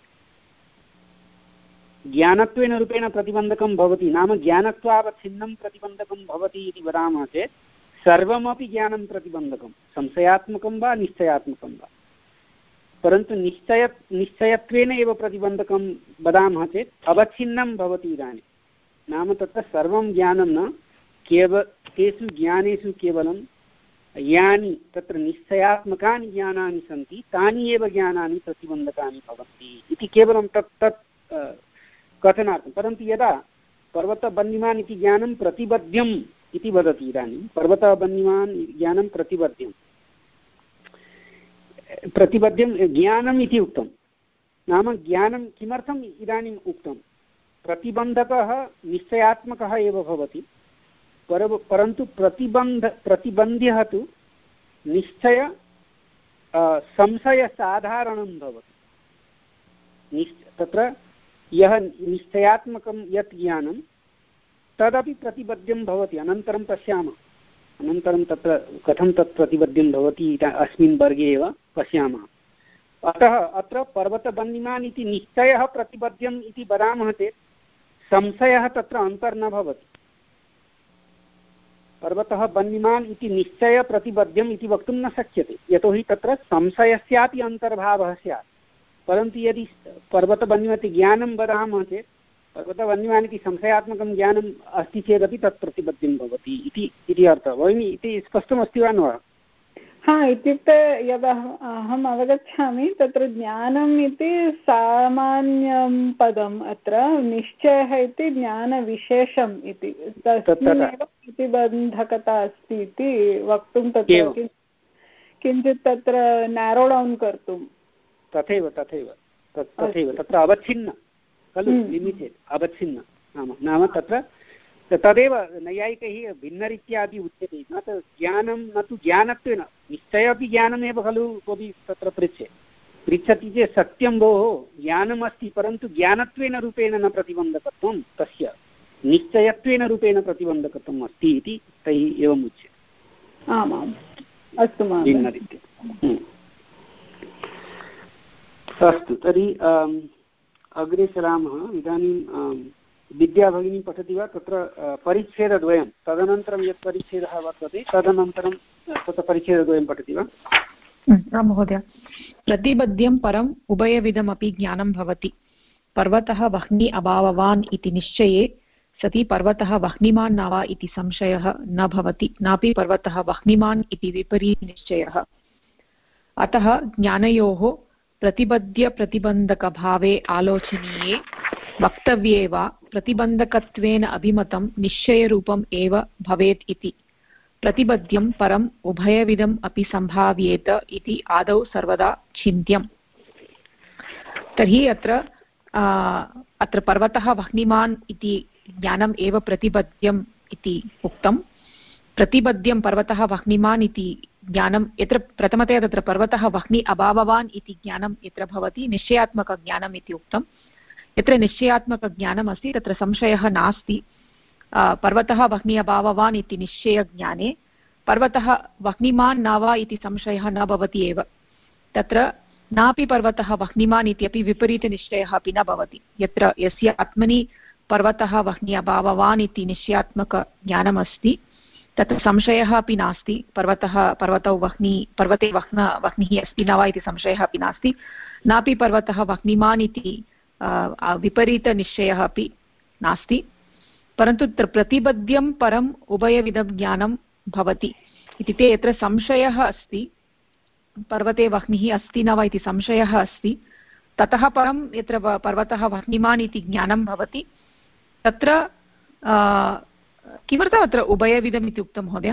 ज्ञानत्वेन रूपेण प्रतिबन्धकं भवति नाम ज्ञानत्वावच्छिन्नं प्रतिबन्धकं भवति इति वदामः चेत् सर्वमपि ज्ञानं प्रतिबन्धकं, संशयात्मकं वा निश्चयात्मकं वा। परन्तु निश्चय निश्चयत्वेन एव प्रतिबन्धकं वदामः चेत् अवच्छिन्नं भवति। इदानीं नाम तत्र सर्वं ज्ञानं न, केवल तेषु ज्ञानेषु केवलं यानि तत्र निश्चयात्मकानि ज्ञानानि सन्ति तानि एव ज्ञानानि प्रतिबन्धकानि भवन्ति इति केवलं तत् तत् कथनार्थं। परन्तु यदा पर्वतबन्निमान् इति ज्ञानं प्रतिबध्यम् इति वदति, इदानीं पर्वतबन्निमान् ज्ञानं प्रतिबध्यं प्रतिबध्यं ज्ञानम् इति उक्तं। नाम ज्ञानं किमर्थम् इदानीम् उक्तं? प्रतिबन्धकः निश्चयात्मकः एव भवति, पर परन्तु प्रतिबन्ध प्रतिबन्ध्यः तु निश्चय संशयसाधारणं भवति। निश्च तत्र यः निश्चयात्मकं यत् ज्ञानं तदपि प्रतिबद्धं भवति। अनन्तरं पश्यामः, अनन्तरं तत्र कथं तत् प्रतिबद्धं भवति अस्मिन् वर्गे एव पश्यामः। अतः अत्र पर्वतबन्निमान् इति निश्चयः प्रतिबद्धम् इति वदामः चेत् संशयः तत्र अन्तर् न भवति। पर्वतः बन्निमान् इति निश्चय प्रतिबद्धम् इति वक्तुं न शक्यते, यतोहि तत्र संशयस्यापि अन्तर्भावः स्यात्। परन्तु यदि पर्वतबन्निमान् इति ज्ञानं वदामः चेत् पर्वतबन्निमान् इति संशयात्मकं ज्ञानम् अस्ति चेदपि तत् प्रतिबद्धं भवति इति इति अर्थः। भगिनि इति स्पष्टमस्ति वा न वा? हा, इत्युक्ते यदा अहम् अवगच्छामि तत्र ज्ञानम् इति सामान्यं पदम्, अत्र निश्चयः इति ज्ञानविशेषम् इति, तस्मिन्नेव प्रतिबन्धकता अस्ति इति वक्तुं तत्र किञ्चित् तत्र न्यारो डौन् कर्तुं। तथैव तथैव तथैव तत्र अवच्छिन्न खलु, लिमिटेड् अवच्छिन्न नाम नाम तत्र तदेव नैयायिकैः भिन्नरीत्या अपि उच्यते। न तु ज्ञानं न तु ज्ञानत्वेन, निश्चय अपि ज्ञानमेव खलु कोऽपि तत्र पृच्छे पृच्छति चेत् सत्यं भोः ज्ञानमस्ति, परन्तु ज्ञानत्वेन रूपेण न प्रतिबन्धकत्वं, तस्य निश्चयत्वेन रूपेण प्रतिबन्धकत्वम् अस्ति इति तैः एवम् उच्यते। आमाम्, अस्तु भिन्नरीत्या। अस्तु, तर्हि अग्रे सरामः। इदानीं विद्या भगिनी पठति वा? तत्र परिच्छेदद्वयं, तदनन्तरं यत् परिच्छेदः वर्तते तदनन्तरं तत्र परिच्छेदद्वयं पठति वा? आं महोदय। प्रतिबद्ध्यं परम् उभयविधमपि ज्ञानं भवति। पर्वतः वह्नि अभाववान् इति निश्चये सति पर्वतः वह्निमान् न वा इति संशयः न भवति, नापि पर्वतः वह्निमान् इति विपरीतनिश्चयः। अतः ज्ञानयोः प्रतिबद्ध्यप्रतिबन्धकभावे आलोचनीये वक्तव्ये वा प्रतिबन्धकत्वेन अभिमतं निश्चयरूपम् एव भवेत् इति। प्रतिबद्ध्यं परम् उभयविधम् अपि सम्भाव्येत इति आदौ सर्वदा चिन्त्यम्। तर्हि अत्र अत्र पर्वतः वह्निमान् इति ज्ञानम् एव प्रतिबद्ध्यम् इति उक्तं। प्रतिबद्ध्यं पर्वतः वह्निमान् इति ज्ञानं यत्र प्रथमतया तत्र पर्वतः वह्नि अभाववान् इति ज्ञानं यत्र भवति निश्चयात्मकज्ञानम् इति उक्तं। यत्र निश्चयात्मकज्ञानमस्ति तत्र संशयः नास्ति। पर्वतः वह्नि अभाववान् इति निश्चयज्ञाने पर्वतः वह्निमान् न वा इति संशयः न भवति एव। तत्र नापि पर्वतः वह्निमान् इत्यपि विपरीतनिश्चयः अपि न भवति। यत्र यस्य आत्मनि पर्वतः वह्नि अभाववान् इति निश्चयात्मकज्ञानमस्ति तत्र संशयः अपि नास्ति। पर्वतः पर्वतौ वह्नि पर्वते वह्न वह्निः अस्ति न वा इति संशयः अपि नास्ति। नापि पर्वतः वह्निमान् इति विपरीतनिश्चयः अपि नास्ति। परन्तु तत्र प्रतिबद्ध्यं परम् उभयविधं ज्ञानं भवति इत्युक्ते यत्र संशयः अस्ति, पर्वते वह्निः अस्ति न वा इति संशयः अस्ति, ततः परं यत्र पर्वतः वह्निमान् इति ज्ञानं भवति तत्र किमर्थम् अत्र उभयविधम् इति उक्तं महोदय?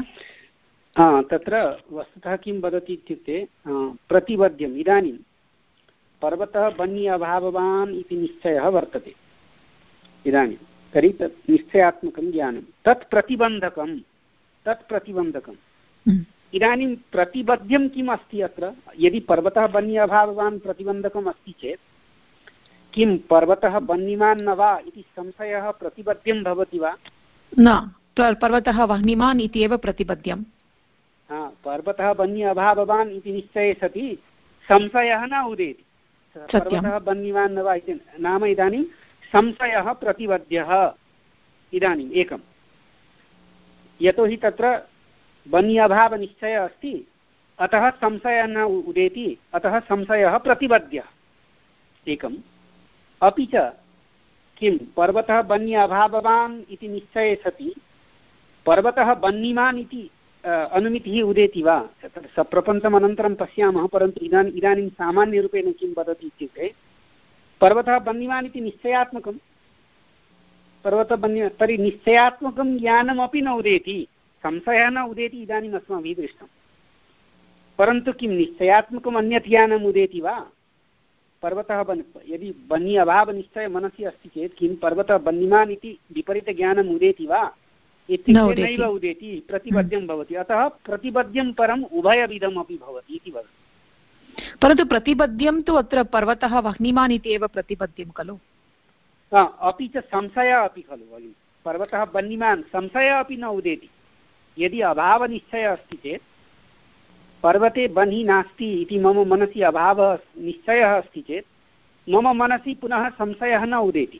तत्र वस्तुतः किं वदति इत्युक्ते प्रतिबद्ध्यम्, इदानीं पर्वतः बन्नी अभाववान् इति निश्चयः वर्तते इदानीं तर्हि तत् निश्चयात्मकं ज्ञानं तत् प्रतिबन्धकं तत् प्रतिबन्धकम् इदानीं प्रतिबद्ध्यं किम् अस्ति अत्र यदि पर्वतः बन्नी अभाववान् प्रतिबन्धकम् अस्ति चेत् किं पर्वतः बन्निमान् न वा इति संशयः प्रतिबद्ध्यं भवति वा न पर्वतः वह्निमान् इति एव प्रतिबद्ध्यं हा पर्वतः बन्नी अभाववान् इति निश्चये सति संशयः न उदेति पर्वतः बन्निमान् न वा इति नाम इदानीं संशयः प्रतिबद्धः इदानीम् एकं यतोहि तत्र बन्नी अभावनिश्चयः अस्ति अतः संशयः न उदेति अतः संशयः प्रतिबद्धः एकम् अपि च किं पर्वतः बन्नी अभाववान् इति निश्चये सति पर्वतः बन्निमान् इति अनुमितिः उदेति वा तत्र सप्रपञ्चम् अनन्तरं पश्यामः परन्तु इदानीम् इदानीं सामान्यरूपेण किं वदति इत्युक्ते पर्वतः बन्निमान् इति निश्चयात्मकं पर्वतः बन्नि तर्हि निश्चयात्मकं ज्ञानमपि न उदेति संशयः न उदेति इदानीम् अस्माभिः दृष्टं परन्तु किं निश्चयात्मकम् अन्यत् ज्ञानम् उदेति वा पर्वतः बन् यदि बन्नी अभावनिश्चयः मनसि अस्ति चेत् किं पर्वतः बन्निमान् इति विपरीतज्ञानम् उदेति वा इत्युक्ते नैव उदेति प्रतिबद्ध्यं भवति अतः प्रतिबद्ध्यं परम् उभयविधम् अपि भवति इति वदति परन्तु प्रतिबद्ध्यं तु अत्र पर्वतः वह्निमान् इति एव प्रतिबद्ध्यं खलु अपि च संशयः अपि खलु भगिनि पर्वतः बन्निमान् संशयः अपि न उदेति यदि अभावनिश्चयः अस्ति चेत् पर्वते बन्ही नास्ति इति मम मनसि अभावः निश्चयः अस्ति चेत् मम मनसि पुनः संशयः न उदेति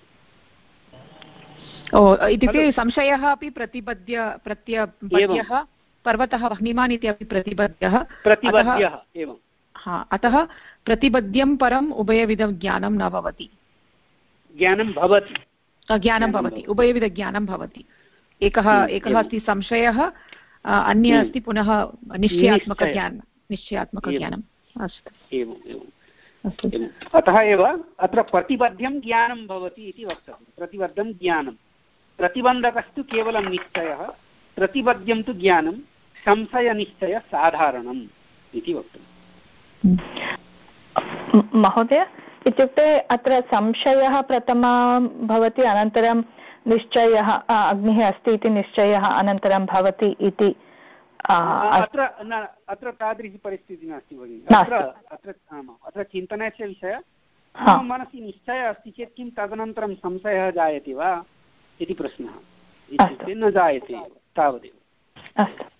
ओ इत्युक्ते संशयः अपि प्रतिबद्ध्य प्रत्यबद्ध्यः पर्वतः वह्निमान् इति अपि प्रतिबद्ध्यः प्रतिबद्ध्यः एवं हा अतः प्रतिबद्ध्यं परम् उभयविधं ज्ञानं न भवति ज्ञानं भवति ज्ञानं भवति उभयविधज्ञानं भवति एकः एकः अस्ति संशयः अन्य अस्ति पुनः निश्चयात्मकज्ञानं निश्चयात्मकज्ञानम् अस्तु एवम् एवम् अतः एव अत्र प्रतिबद्धं ज्ञानं भवति इति वक्तव्यं प्रतिबद्धं ज्ञानं प्रतिबन्धकस्तु केवलं निश्चयः प्रतिबद्धं तु ज्ञानं संशयनिश्चयः साधारणम् इति वक्तव्यम् महोदय इत्युक्ते अत्र संशयः प्रथमं भवति अनन्तरं निश्चयः अग्निः अस्ति इति निश्चयः अनन्तरं भवति इति अत्र न अत्र तादृशी परिस्थितिः नास्ति भगिनि अत्र अत्र अत्र चिन्तनस्य विषयः मम मनसि निश्चयः अस्ति चेत् किं तदनन्तरं संशयः जायते वा इति प्रश्नः इत्युक्ते न जायते तावदेव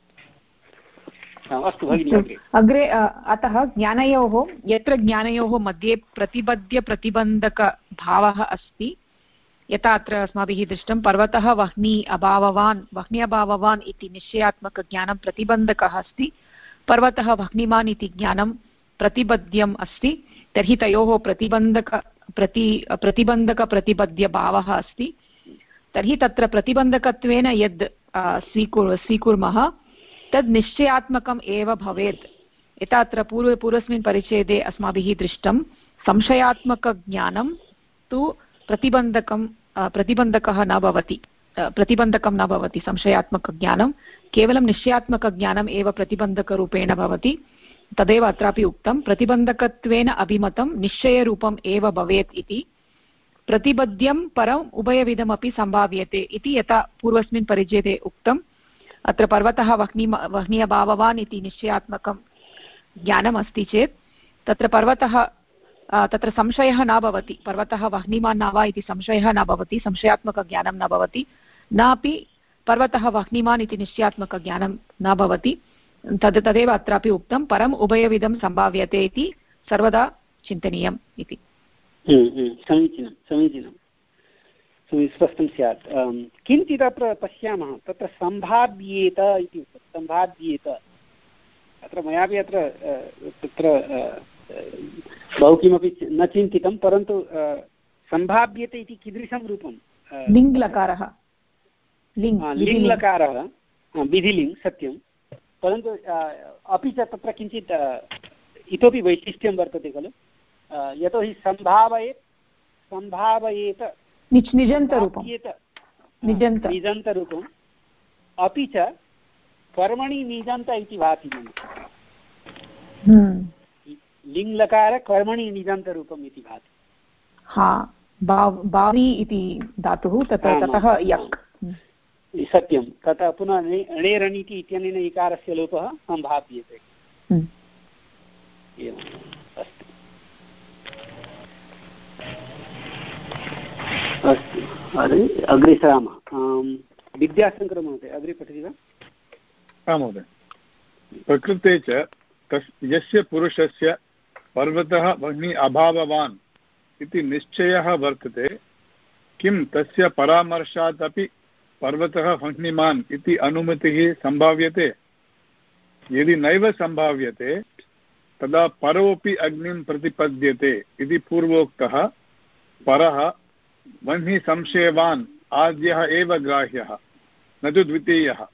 अस्तु भगिनि अग्रे अतः ज्ञानयोः यत्र ज्ञानयोः मध्ये प्रतिबद्ध्यप्रतिबन्धकभावः अस्ति यथा अत्र अस्माभिः दृष्टं पर्वतः वह्नि अभाववान् वह्नि अभाववान् इति निश्चयात्मकज्ञानं प्रतिबन्धकः अस्ति पर्वतः वह्निमान् इति ज्ञानं प्रतिबद्ध्यम् अस्ति तर्हि तयोः प्रतिबन्धक प्रति प्रतिबन्धकप्रतिबध्यभावः अस्ति तर्हि तत्र प्रतिबन्धकत्वेन यद् स्वीकुर् स्वीकुर्मः तद् निश्चयात्मकम् एव भवेत् यथा अत्र पूर्व पूर्वस्मिन् परिच्छेदे अस्माभिः दृष्टं संशयात्मकज्ञानं तु प्रतिबन्धकं प्रतिबन्धकः न भवति प्रतिबन्धकं न भवति संशयात्मकज्ञानं केवलं निश्चयात्मकज्ञानम् एव प्रतिबन्धकरूपेण भवति तदेव अत्रापि उक्तं प्रतिबन्धकत्वेन अभिमतं निश्चयरूपम् एव भवेत् इति प्रतिबद्ध्यं परम् उभयविधमपि सम्भाव्यते इति यथा पूर्वस्मिन् परिच्छेदे उक्तम् अत्र पर्वतः वह्नि वह्नि अभाववान् इति निश्चयात्मकं ज्ञानम् अस्ति चेत् तत्र पर्वतः तत्र संशयः न भवति पर्वतः वह्निमान् न वा इति संशयः न भवति संशयात्मकज्ञानं न भवति नापि पर्वतः वह्निमान् इति निश्चयात्मकज्ञानं न भवति तद् तदेव अत्रापि उक्तं परम् उभयविधं सम्भाव्यते इति सर्वदा चिन्तनीयम् इति समीचीनं समीचीनं स्पष्टं स्यात् किञ्चित् अत्र पश्यामः तत्र सम्भाव्येत इति सम्भाव्येत अत्र मयापि अत्र तत्र बहु किमपि न चिन्तितं परन्तु सम्भाव्यते इति कीदृशं रूपं लिङ्लकारः लिङ्लकारः विधिलिङ् सत्यं परन्तु अपि च तत्र किञ्चित् इतोपि वैशिष्ट्यं वर्तते खलु यतोहि सम्भावयेत् सम्भावयेत निजन्तरूपं निजन्तरूपम् अपि च कर्मणि निजन्त इति भाति लिङ्लकार कर्मणि निजन्तरूपम् इति भाति। हा भावी इति धातुः ततः ततः यक् सत्यं तथा पुनः णेरणिति इत्यनेन इकारस्य लोपः सम्भाव्यते। एवम् अस्तु अस्तु अग्रे सरामः। विद्याशङ्करमहोदय अग्रे पठति वा? आं महोदय। प्रकृते च तस् यस्य पुरुषस्य पर्वतः वह्नि अभाववान् इति निश्चयः वर्तते किं तस्य परामर्शात् अपि पर्वतः वह्निमान् इति अनुमतिः सम्भाव्यते? यदि नैव सम्भाव्यते तदा परोऽपि अग्निं प्रतिपद्यते इति पूर्वोक्तः परः वह्नि संशयवान् आद्यः एव ग्राह्यः न तु द्वितीयः।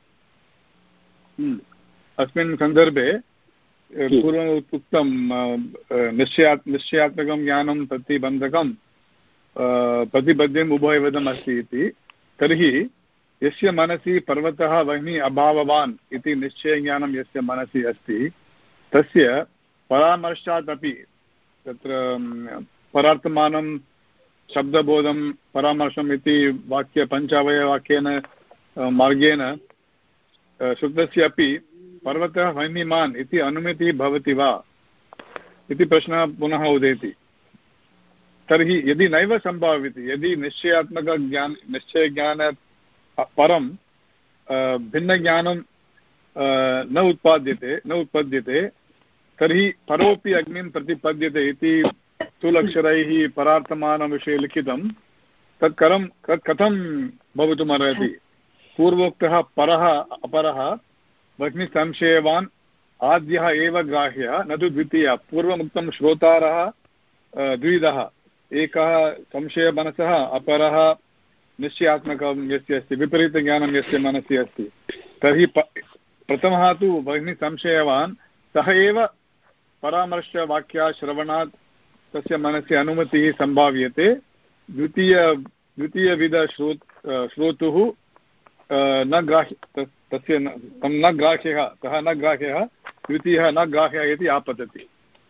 अस्मिन् सन्दर्भे पूर्वम् उक्तं निश्चयात् निश्चयात्मकं ज्ञानं प्रतिबन्धकं प्रतिपद्यम् उभयविधम् अस्ति इति। तर्हि यस्य मनसि पर्वतः वह्नि अभाववान् इति निश्चयज्ञानं यस्य मनसि अस्ति तस्य परामर्शात् अपि तत्र परार्थमानं शब्दबोधं परामर्शम् इति वाक्य पञ्चावयवाक्येन मार्गेण श्रुतस्य अपि पर्वतः वह्निमान् इति अनुमतिः भवति वा इति प्रश्नः पुनः उदेति। तर्हि यदि नैव सम्भाव्यते यदि निश्चयात्मकज्ञान निश्चयज्ञानात् परं भिन्नज्ञानं न उत्पाद्यते न उत्पद्यते तर्हि परोऽपि अग्निं प्रतिपद्यते इति स्थूलक्षरैः परार्थमानविषये लिखितं तत् करं कथं भवितुमर्हति? पूर्वोक्तः परः अपरः वह्निसंशयवान् आद्यः एव ग्राह्यः न तु द्वितीयः। पूर्वमुक्तं श्रोतारः द्विविधः, एकः संशयमनसः अपरः निश्चयात्मकं यस्य अस्ति विपरीतज्ञानं यस्य मनसि अस्ति। तर्हि प्रथमः तु वह्निसंशयवान् सः एव परामर्शवाक्याश्रवणात् तस्य मनसि अनुमतिः सम्भाव्यते। द्वितीय द्वितीयविध श्रो श्रोतुः न ग्राह्य तस्य तं न ग्राह्यः सः न ग्राह्यः द्वितीयः न ग्राह्यः इति आपतति।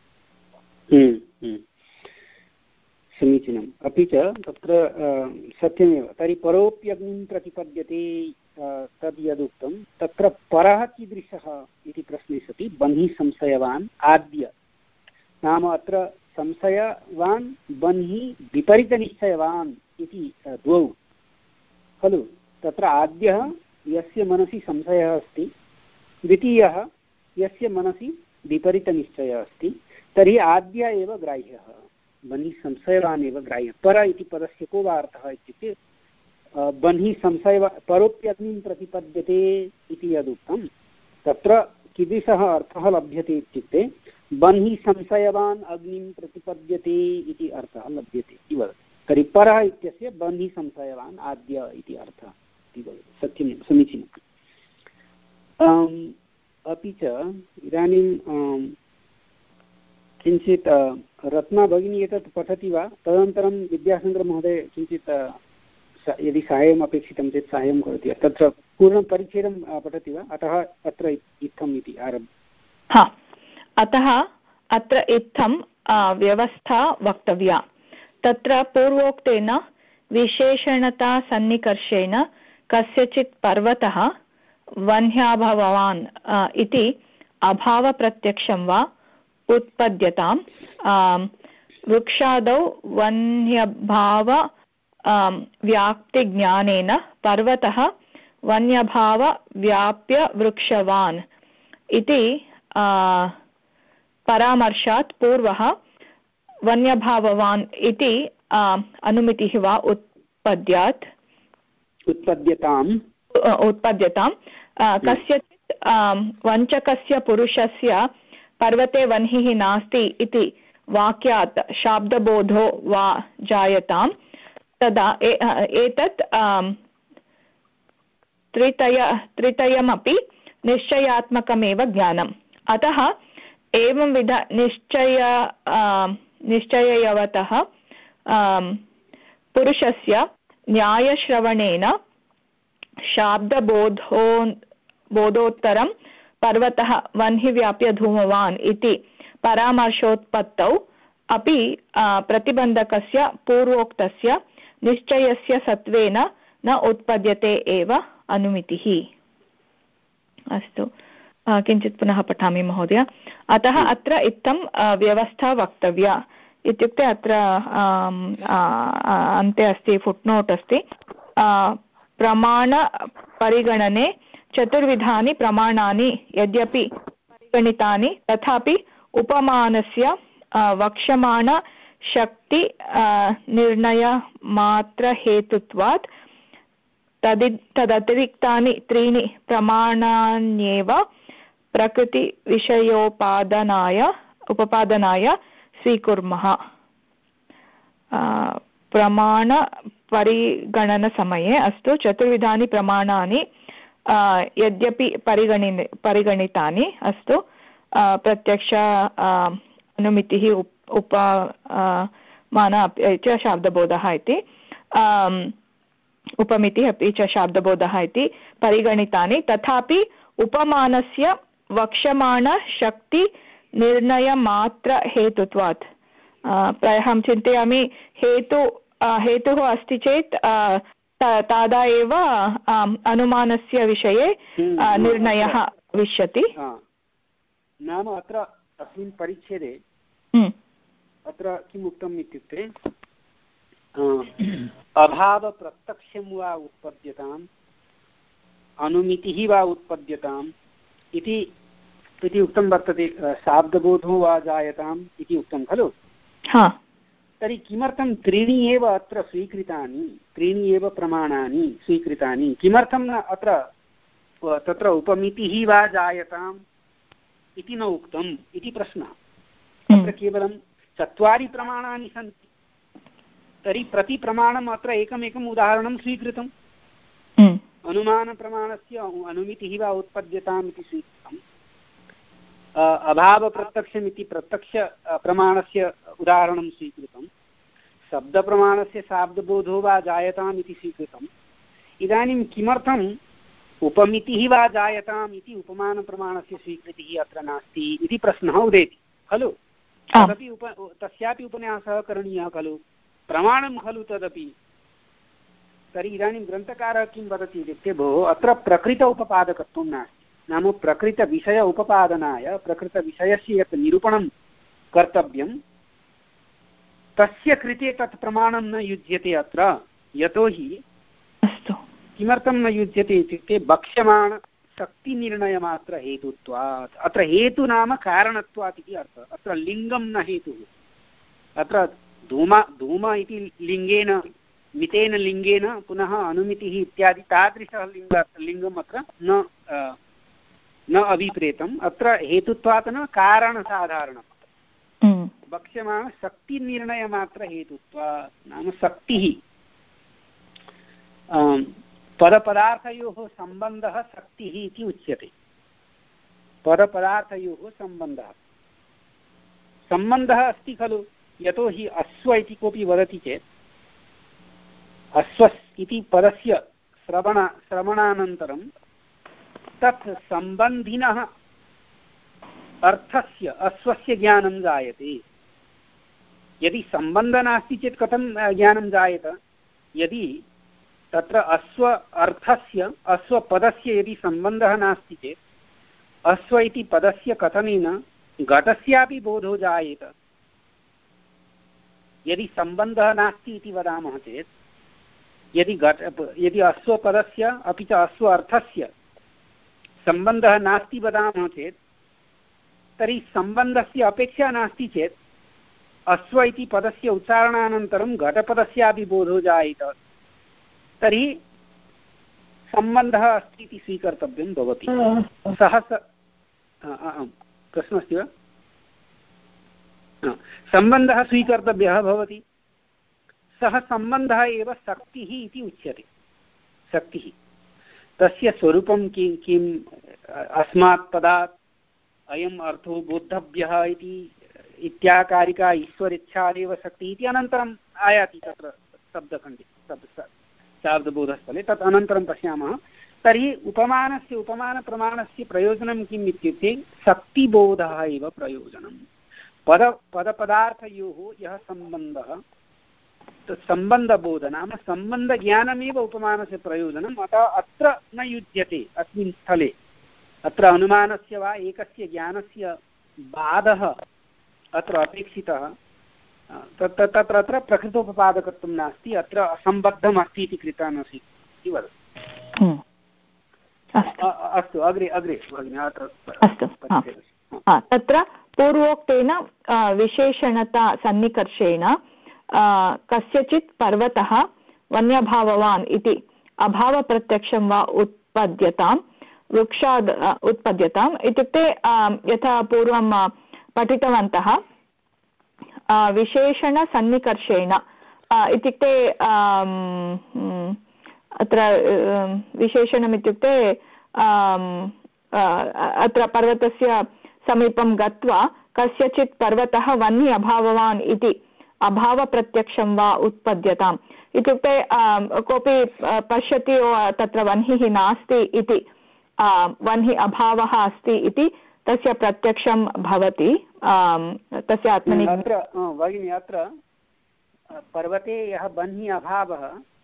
समीचीनम्। अपि च तत्र सत्यमेव तर्हि परोऽप्यग्निं प्रतिपद्यते तद् यदुक्तं तत्र परः कीदृशः इति प्रश्ने सति बह्निः संशयवान् आद्य नाम अत्र संशयवान् बह्निः विपरीतनिश्चयवान् इति द्वौ खलु। तत्र आद्यः यस्य मनसि संशयः अस्ति, द्वितीयः यस्य मनसि विपरीतनिश्चयः अस्ति। तर्हि आद्य एव ग्राह्यः, बह्निः संशयवान् एव ग्राह्यः। पर इति पदस्य को वा अर्थः इत्युक्ते बह्निः संशयवा परोऽप्यग्निं प्रतिपद्यते इति यदुक्तं तत्र कीदृशः अर्थः लभ्यते इत्युक्ते बह्निः संशयवान् अग्निं प्रतिपद्यते इति अर्थः लभ्यते इति वदति। तर्हि परः इत्यस्य बह्निः संशयवान् आद्य इति अर्थः इति वदति। सत्यं समीचीनम्। अपि च इदानीं किञ्चित् रत्ना भगिनी एतत् पठति वा? तदनन्तरं विद्याशङ्करमहोदय किञ्चित् यदि साहाय्यम् अपेक्षितं चेत् साहाय्यं करोति। तत्र पूर्णं परिच्छेदं पठति वा? अतः अत्र इत्थम् इति आरब्ध। हा, अतः अत्र इत्थं व्यवस्था वक्तव्या। तत्र पूर्वोक्तेन विशेषणता सन्निकर्षेण कस्यचित् पर्वतः वह्न्याभावान् इति अभावप्रत्यक्षं वा उत्पद्यतां वृक्षादौ वह्न्यभाव व्याप्तिज्ञानेन पर्वतः वह्न्यभावव्याप्य वृक्षवान् इति परामर्शात् पूर्वः वह्न्यभाववान् इति अनुमितिः वा उत्पद्यात् उत्पद्यताम् उत्पद्यतां कस्यचित् वञ्चकस्य पुरुषस्य पर्वते वह्निः नास्ति इति वाक्यात् शाब्दबोधो वा जायतां तदा एतत् त्रितय त्रितयमपि निश्चयात्मकमेव ज्ञानम्। अतः एवंविध निश्चय निश्चयवतः पुरुषस्य न्यायश्रवणेन शाब्दबोधो बोधोत्तरं पर्वतः वह्निव्याप्य धूमवान् इति परामर्शोत्पत्तौ अपि प्रतिबन्धकस्य पूर्वोक्तस्य निश्चयस्य सत्त्वेन न उत्पद्यते एव अनुमितिः। अस्तु, किञ्चित् पुनः पठामि महोदय। अतः अत्र इत्थं व्यवस्था वक्तव्या इत्युक्ते अत्र अन्ते अस्ति, फुट्नोट् अस्ति, प्रमाणपरिगणने चतुर्विधानि प्रमाणानि यद्यपि परिगणितानि तथापि उपमानस्य वक्ष्यमाणशक्ति निर्णयमात्रहेतुत्वात् तदि तदतिरिक्तानि त्रीणि प्रमाणान्येव प्रकृतिविषयोपादनाय उपपादनाय स्वीकुर्मः। प्रमाणपरिगणनसमये अस्तु चतुर्विधानि प्रमाणानि यद्यपि परिगणि परिगणितानि अस्तु प्रत्यक्ष अनुमितिः उपमान अपि च शाब्दबोधः इति उपमितिः अपि च शाब्दबोधः इति परिगणितानि तथापि उपमानस्य वक्ष्यमाणशक्तिनिर्णयमात्रहेतुत्वात् प्रायः अहं चिन्तयामि हेतु हेतुः अस्ति चेत् तदा एव अनुमानस्य विषये निर्णयः भविष्यति। नाम अत्र अस्मिन् परिच्छेदे अत्र किम् उक्तम् इत्युक्ते अभावप्रत्यक्षं वा उत्पद्यताम् अनुमितिः वा उत्पद्यताम् इति इति उक्तं वर्तते। शाब्दबोधो वा जायताम् इति उक्तं खलु। तर्हि किमर्थं त्रीणि एव अत्र स्वीकृतानि, त्रीणि एव प्रमाणानि स्वीकृतानि, किमर्थं न अत्र तत्र उपमितिः वा जायताम् इति न उक्तम् इति प्रश्नः। अत्र केवलं चत्वारि प्रमाणानि सन्ति, तर्हि प्रतिप्रमाणम् अत्र एकमेकम् उदाहरणं स्वीकृतम्। अनुमानप्रमाणस्य अनुमितिः वा उत्पद्यताम् इति स्वीकृतम्, अभावप्रत्यक्षमिति प्रत्यक्ष प्रमाणस्य उदाहरणं स्वीकृतं, शब्दप्रमाणस्य शाब्दबोधो वा जायताम् इति स्वीकृतम्। इदानीं किमर्थम् उपमितिः वा जायताम् इति उपमानप्रमाणस्य स्वीकृतिः अत्र नास्ति इति प्रश्नः उदेति खलु। तदपि उप तस्यापि उपन्यासः करणीयः खलु, प्रमाणं खलु तदपि। तर्हि इदानीं ग्रन्थकारः किं वदति इत्युक्ते भोः अत्र प्रकृत उपपादकत्वं नास्ति, नाम प्रकृतविषय उपपादनाय प्रकृतविषयस्य यत् निरूपणं कर्तव्यं तस्य कृते तत् प्रमाणं न युज्यते अत्र। यतोहि किमर्थं न युज्यते इत्युक्ते वक्ष्यमाणशक्तिनिर्णयमात्र हेतुत्वात्। अत्र हेतु नाम कारणत्वात् इति अर्थः, अत्र लिङ्गं न हेतुः। अत्र धूम धूम इति लिङ्गेन मितेन लिङ्गेन पुनः अनुमितिः इत्यादि तादृशः लिङ्ग लिङ्गम् अत्र न न अभिप्रेतम्। अत्र हेतुत्वात् न कारणसाधारणम्, वक्ष्यमाणशक्तिनिर्णयमात्र हेतुत्वात्। नाम शक्तिः पदपदार्थयोः सम्बन्धः शक्तिः इति उच्यते। पदपदार्थयोः सम्बन्धः सम्बन्धः अस्ति खलु। यतोहि अश्व इति कोऽपि वदति चेत् अश्वस् इति पदस्य श्रवण श्रवणानन्तरं तत् सम्बन्धिनः अर्थस्य अश्वस्य ज्ञानं जायते। यदि सम्बन्धः नास्ति चेत् कथं ज्ञानं जायेत? यदि तत्र अश्व अर्थस्य अश्वपदस्य यदि सम्बन्धः नास्ति चेत् अश्व इति पदस्य कथनेन घटस्यापि बोधो जायेत। यदि सम्बन्धः नास्ति इति वदामः चेत् यदि घट यदि अश्वपदस्य अपि च अश्व अर्थस्य सम्बन्धः नास्ति वदामः चेत् तर्हि सम्बन्धस्य अपेक्षा नास्ति चेत् अश्व इति पदस्य उच्चारणानन्तरं घटपदस्यापि बोधो जायेत। तर्हि सम्बन्धः अस्ति इति स्वीकर्तव्यं भवति। सः प्रश्नः अस्ति वा? सम्बन्धः स्वीकर्तव्यः भवति। सः सम्बन्धः एव शक्तिः इति उच्यते। शक्तिः तस्य स्वरूपं किं किम् अस्मात् पदात् अयम् अर्थो बोद्धव्यः इति इत्याकारिका ईश्वरेच्छादेव शक्तिः इति अनन्तरम् आयाति तत्र शब्दखण्डे शब्द शाब्दबोधस्थले, तत् अनन्तरं पश्यामः। तर्हि उपमानस्य उपमानप्रमाणस्य प्रयोजनं किम् इत्युक्ते शक्तिबोधः एव प्रयोजनं। पद पदपदार्थयोः यः सम्बन्धः तत् सम्बन्धबोध नाम सम्बन्धज्ञानमेव उपमानस्य प्रयोजनम् अतः अत्र न युज्यते अस्मिन् स्थले अत्र अनुमानस्य वा एकस्य ज्ञानस्य बाधः अत्र अपेक्षितः तत्र तत्र अत्र प्रकृतोपपादकत्वं नास्ति अत्र असम्बद्धम् अस्ति इति कृता नास्ति इति वदति। अस्तु अग्रे अग्रे भगिनि अस्तु तत्र पूर्वोक्तेन विशेषणता सन्निकर्षेण कस्यचित् पर्वतः वन्यभाववान् इति अभावप्रत्यक्षं वा उत्पद्यतां वृक्षाद् उत्पद्यताम् इत्युक्ते यथा पूर्वं पठितवन्तः विशेषणसन्निकर्षेण इत्युक्ते अत्र विशेषणम् इत्युक्ते अत्र पर्वतस्य समीपं गत्वा कस्यचित् पर्वतः वह्नि अभाववान् इति अभावप्रत्यक्षं वा उत्पद्यताम् इत्युक्ते कोऽपि पश्यति तत्र वह्निः नास्ति इति वह्नि अभावः अस्ति इति तस्य प्रत्यक्षं भवति तस्य आत्मनि। अत्र भगिनि अत्र पर्वते यः वह्नि अभावः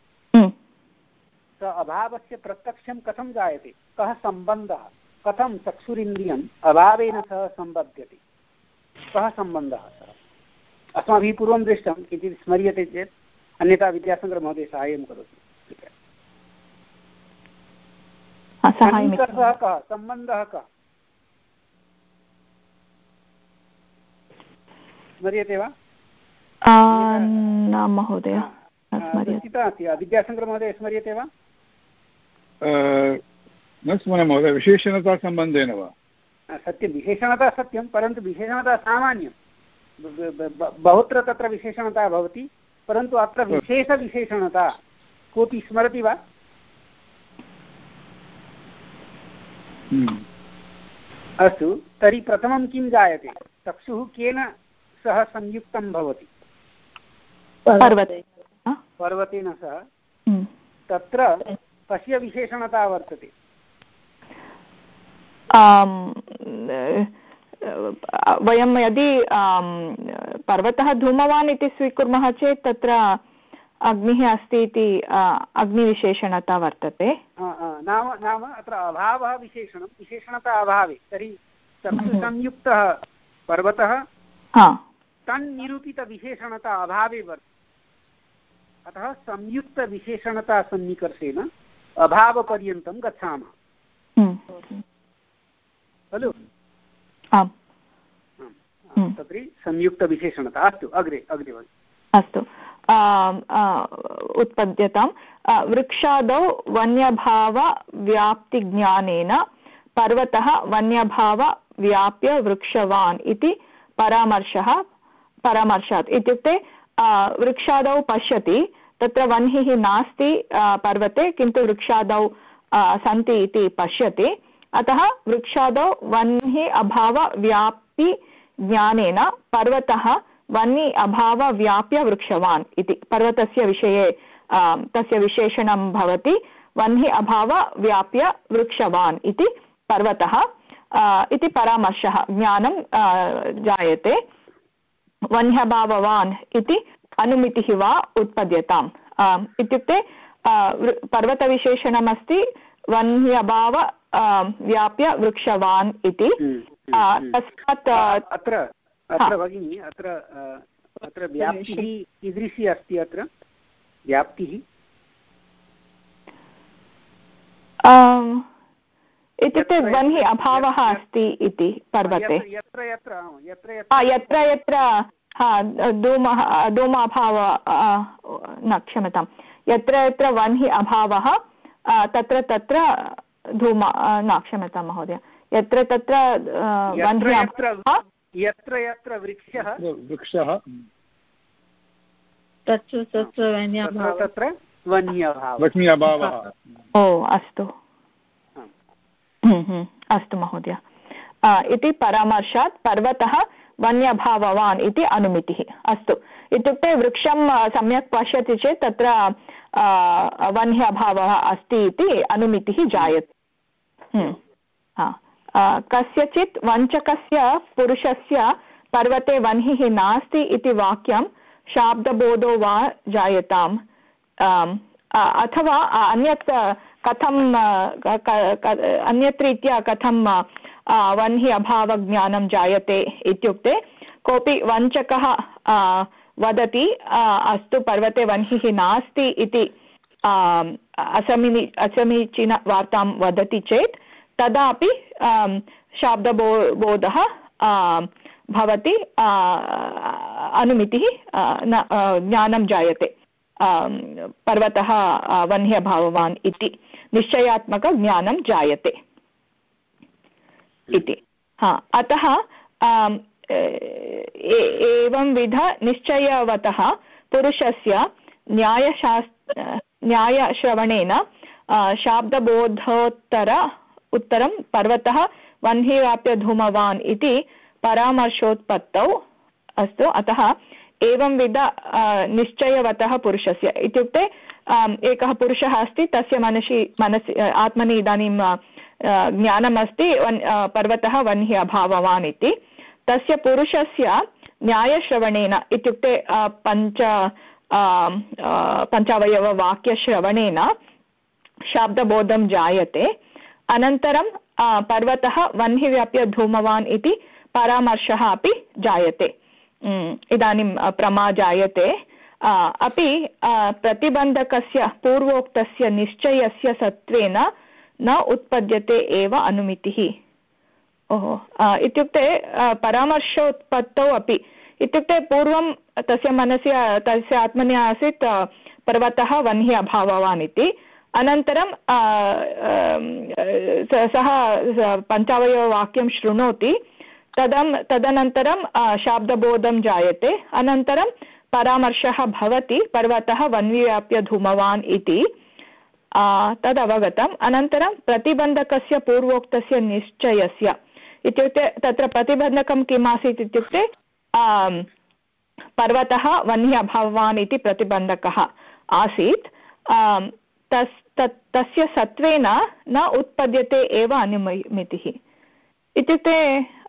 स अभावस्य प्रत्यक्षं कथं जायते कः सम्बन्धः कथं चक्षुरिन्द्रियम् अभावेन सह सम्बध्यते कः सम्बन्धः सः अस्माभिः पूर्वं दृष्टं किञ्चित् स्मर्यते चेत् अन्यथा विद्यासागरमहोदय साहाय्यं करोतु। सन्निकर्षः कः सम्बन्धः कः स्मर्यते वा न महोदय विद्यासागरमहोदय स्मर्यते वा न स्मरामि महोदय विशेषणता सम्बन्धेन वा सत्यं विशेषणता सत्यं परन्तु विशेषणता सामान्यं बहुत्र तत्र विशेषणता भवति परन्तु अत्र विशेषविशेषणता कोऽपि स्मरति वा अस्तु तर्हि प्रथमं किं जायते चक्षुः केन सह संयुक्तं भवति पर्वतेन सह तत्र कस्य विशेषणता वर्तते वयं यदि पर्वतः धूमवान् इति स्वीकुर्मः चेत् तत्र अग्निः अस्ति इति अग्निविशेषणता वर्तते नाम नाम अत्र अभावः विशेषणं विशेषणता अभावे तर्हि चक्षुसंयुक्तः पर्वतः तन्निरूपितविशेषणता अभावे वर्तते अतः संयुक्तविशेषणता सन्निकर्षेण अभावपर्यन्तं गच्छामः खलु तत्र संयुक्तविशेषणता अस्तु अग्रे अग्रे अस्तु उत्पद्यतां वृक्षादौ वन्यभावव्याप्तिज्ञानेन पर्वतः वन्यभावव्याप्य वृक्षवान् इति परामर्शः परामर्शात् इत्युक्ते वृक्षादौ पश्यति तत्र वह्निः नास्ति पर्वते किन्तु वृक्षादौ सन्ति इति पश्यति अतः वृक्षादौ वह्निः अभावव्याप्ति ज्ञानेन पर्वतः वह्नि अभावव्याप्य वृक्षवान् इति पर्वतस्य विषये तस्य विशेषणं भवति वह्नि अभावव्याप्य वृक्षवान् इति पर्वतः इति परामर्शः ज्ञानं जायते वह्न्यभाववान् इति अनुमितिः वा उत्पद्यताम् इत्युक्ते पर्वतविशेषणमस्ति वह्न्यभाव व्याप्य वृक्षवान् इति तस्मात् अत्र अत्र भगिनी अत्र अत्र व्याप्तिः कीदृशी अस्ति अत्र व्याप्तिः इत्युक्ते वह्नि अभावः अस्ति इति पर्वते यत्र यत्र यत्र यत्र धूमः धूमाभाव न क्षम्यतां यत्र यत्र वह्नि अभावः तत्र तत्र धूम न क्षम्यतां महोदय यत्र तत्र वह्नि अभावः यत्र यत्र वृक्षः वृक्षः तत्र तत्र तत्र वह्न्यभावः ओ अस्तु अस्तु महोदय इति परामर्शात् पर्वतः वन्यभाववान् इति अनुमितिः अस्तु इत्युक्ते वृक्षं सम्यक् पश्यति चेत् तत्र वह्न्यभावः अस्ति इति अनुमितिः जायते कस्यचित् वञ्चकस्य पुरुषस्य पर्वते वह्निः नास्ति इति वाक्यं शाब्दबोधो वा जायताम् अथवा अन्यत् कथं अन्यत् रीत्या कथं वह्नि अभावज्ञानं जायते इत्युक्ते कोऽपि वञ्चकः वदति अस्तु पर्वते वह्निः नास्ति इति असमी असमीचीनवार्तां वदति चेत् तदापि शाब्दबो बोधः भवति अनुमितिः न ज्ञानं जायते पर्वतः वह्न्यभाववान् इति निश्चयात्मकज्ञानं जायते इति हा अतः एवंविध निश्चयवतः पुरुषस्य न्यायशास्त्र न्यायश्रवणेन शाब्दबोधोत्तर उत्तरं पर्वतः वह्निराप्य धूमवान् इति परामर्शोत्पत्तौ अस्तु अतः एवंविध निश्चयवतः पुरुषस्य इत्युक्ते एकः पुरुषः अस्ति तस्य मनसि मनसि आत्मनि इदानीं ज्ञानमस्ति पर्वतः वह्निः अभाववान् इति तस्य पुरुषस्य न्यायश्रवणेन इत्युक्ते पञ्च पञ्चावयववाक्यश्रवणेन शाब्दबोधं जायते अनन्तरं पर्वतः वह्निव्याप्य धूमवान् इति परामर्शः अपि जायते इदानीं प्रमा जायते अपि प्रतिबन्धकस्य पूर्वोक्तस्य निश्चयस्य सत्त्वेन न उत्पद्यते एव अनुमितिः ओहो इत्युक्ते परामर्शोत्पत्तौ अपि इत्युक्ते पूर्वं तस्य मनसि तस्य आत्मनि आसीत् पर्वतः वह्निः अभाववान् इति अनन्तरं सः पञ्चावयववाक्यं शृणोति तदं तदनन्तरं शाब्दबोधं जायते अनन्तरं परामर्शः भवति पर्वतः वह्निव्याप्य धूमवान् इति तदवगतम् अनन्तरं प्रतिबन्धकस्य पूर्वोक्तस्य निश्चयस्य इत्युक्ते तत्र प्रतिबन्धकं किम् आसीत् इत्युक्ते पर्वतः वह्निः अभाववान् इति प्रतिबन्धकः आसीत् तस् तत् तस्य सत्त्वेन न उत्पद्यते एव अनुमितिः इत्युक्ते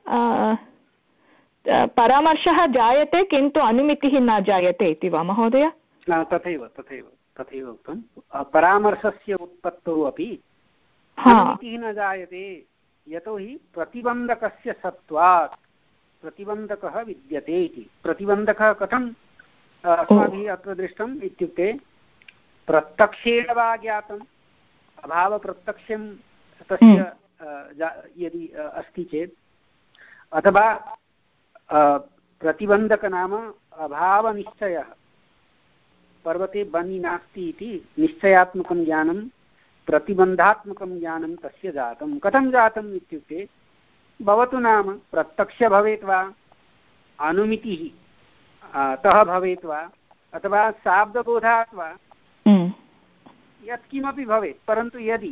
परामर्शः जायते किन्तु अनुमितिः न जायते इति वा महोदय तथैव तथैव तथैव उक्तं परामर्शस्य उत्पत्तौ अपि अनुमितिः न जायते यतोहि प्रतिबन्धकस्य सत्त्वात् प्रतिबन्धकः विद्यते इति प्रतिबन्धकः कथं अस्माभिः अत्र दृष्टम् इत्युक्ते प्रत्यक्षेण वा ज्ञातम् अभावप्रत्यक्षं तस्य यदि अस्ति चेत् अथवा प्रतिबन्धक नाम अभावनिश्चयः पर्वते वह्निः नास्ति इति निश्चयात्मकं ज्ञानं प्रतिबन्धात्मकं ज्ञानं तस्य जातं कथं जातम् इत्युक्ते भवतु नाम प्रत्यक्ष भवेत् वा अनुमितिः तः भवेत् वा अथवा शाब्दबोधात् वा यत्किमपि भवेत् परन्तु यदि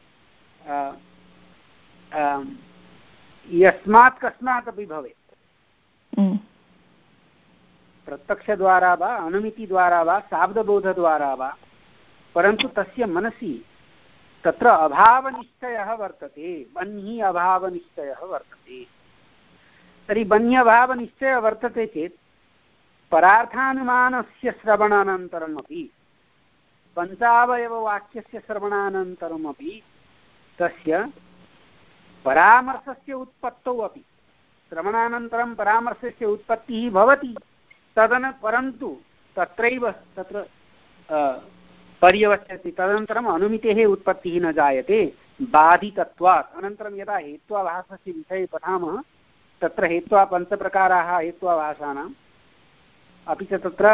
यस्मात् कस्मात् अपि भवेत् प्रत्यक्षद्वारा वा अनुमितिद्वारा वा शाब्दबोधद्वारा वा परन्तु तस्य मनसि तत्र अभावनिश्चयः वर्तते वह्निः अभावनिश्चयः वर्तते तर्हि वह्नि अभावनिश्चयः वर्तते चेत् परार्थानुमानस्य श्रवणानन्तरमपि पञ्चावयववाक्यस्य श्रवणानन्तरमपि तस्य परामर्शस्य उत्पत्तौ अपि श्रवणानन्तरं परामर्शस्य उत्पत्तिः भवति तदन परन्तु तत्रैव तत्र पर्यवस्यति तदनन्तरम् अनुमितेः उत्पत्तिः न जायते बाधितत्वात् अनन्तरं यदा हेत्वाभासस्य विषये पठामः तत्र हेत्वा पञ्चप्रकाराः हेत्वाभासानाम् अपि च तत्र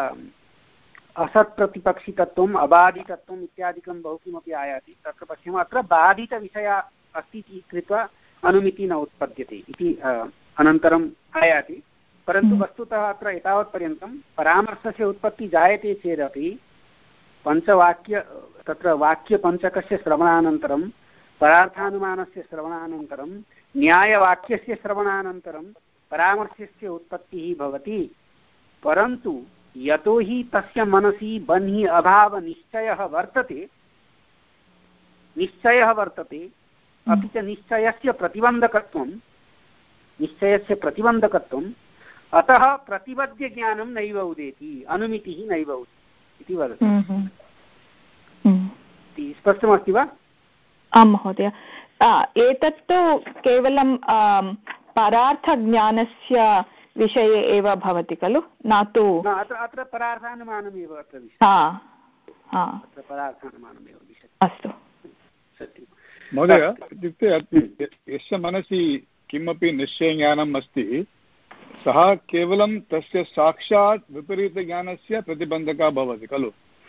असत्प्रतिपक्षितत्वम् अबाधितत्वम् इत्यादिकं बहु किमपि आयाति तत्र पश्यामः अत्र बाधितविषयः अस्ति इति कृत्वा अनुमितिः न उत्पद्यते इति अनन्तरम् आयाति परन्तु वस्तुतः अत्र एतावत्पर्यन्तं परामर्शस्य उत्पत्तिः जायते चेदपि पञ्चवाक्य तत्र वाक्यपञ्चकस्य श्रवणानन्तरं परार्थानुमानस्य श्रवणानन्तरं न्यायवाक्यस्य श्रवणानन्तरं परामर्शस्य उत्पत्तिः भवति परन्तु यतोहि तस्य मनसि वह्निः अभावनिश्चयः वर्तते निश्चयः वर्तते अपि च निश्चयस्य प्रतिबन्धकत्वं निश्चयस्य प्रतिबन्धकत्वं अतः प्रतिपद्यज्ञानं नैव उदेति, अनुमितिः नैव उदेति इति वदति। स्पष्टमस्ति वा? आं महोदय। एतत्तु केवलं परार्थज्ञानस्य विषये एव भवति खलु, न तु अत्र परार्थानुमानमेव अत्र परार्थानुमानमेव विषयः। अस्तु सत्यं महोदय। इत्युक्ते यस्य मनसि किमपि निश्चयज्ञानम् अस्ति सः केवलं तस्य साक्षात् विपरीतज्ञानस्य प्रतिबन्धकः भवति खलु।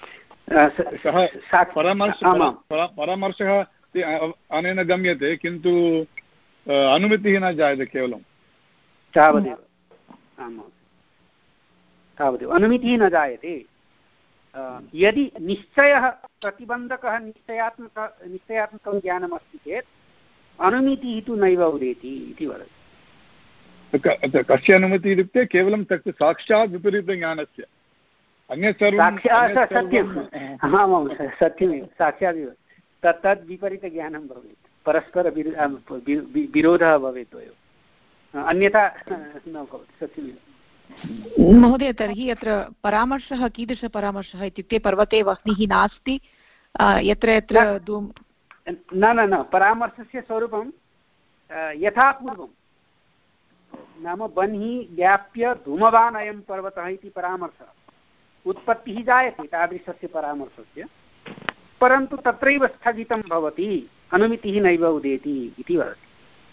सः परामर्श परामर्शः अनेन गम्यते किन्तु अनुमितिः न जायते केवलं तावदेव। आम् तावदेव अनुमितिः न जायते। यदि निश्चयः प्रतिबन्धकः निश्चयात्मक निश्चयात्मकं ज्ञानम् अस्ति चेत् अनुमितिः तु नैव उदेति इति वदति। कस्य अनुमतिः इत्युक्ते केवलं तस्य साक्षात् विपरीतज्ञानस्य, अन्यत् सर्वं सत्यम्। आमां सत्यमेव, साक्षादेव तत् तद् विपरीतज्ञानं भवेत्, परस्पर विरोधः भवेत् द्वयोः, अन्यथा न भवति। सत्यमेव महोदय। तर्हि अत्र परामर्शः कीदृशपरामर्शः इत्युक्ते पर्वते वह्निः नास्ति यत्र यत्र न न न परामर्शस्य स्वरूपं यथा पूर्वं, नाम बह्निः व्याप्य धूमवान् अयं पर्वतः इति परामर्शः, उत्पत्तिः जायते तादृशस्य परामर्शस्य, परन्तु तत्रैव स्थगितं भवति, अनुमितिः नैव उदेति इति वदति।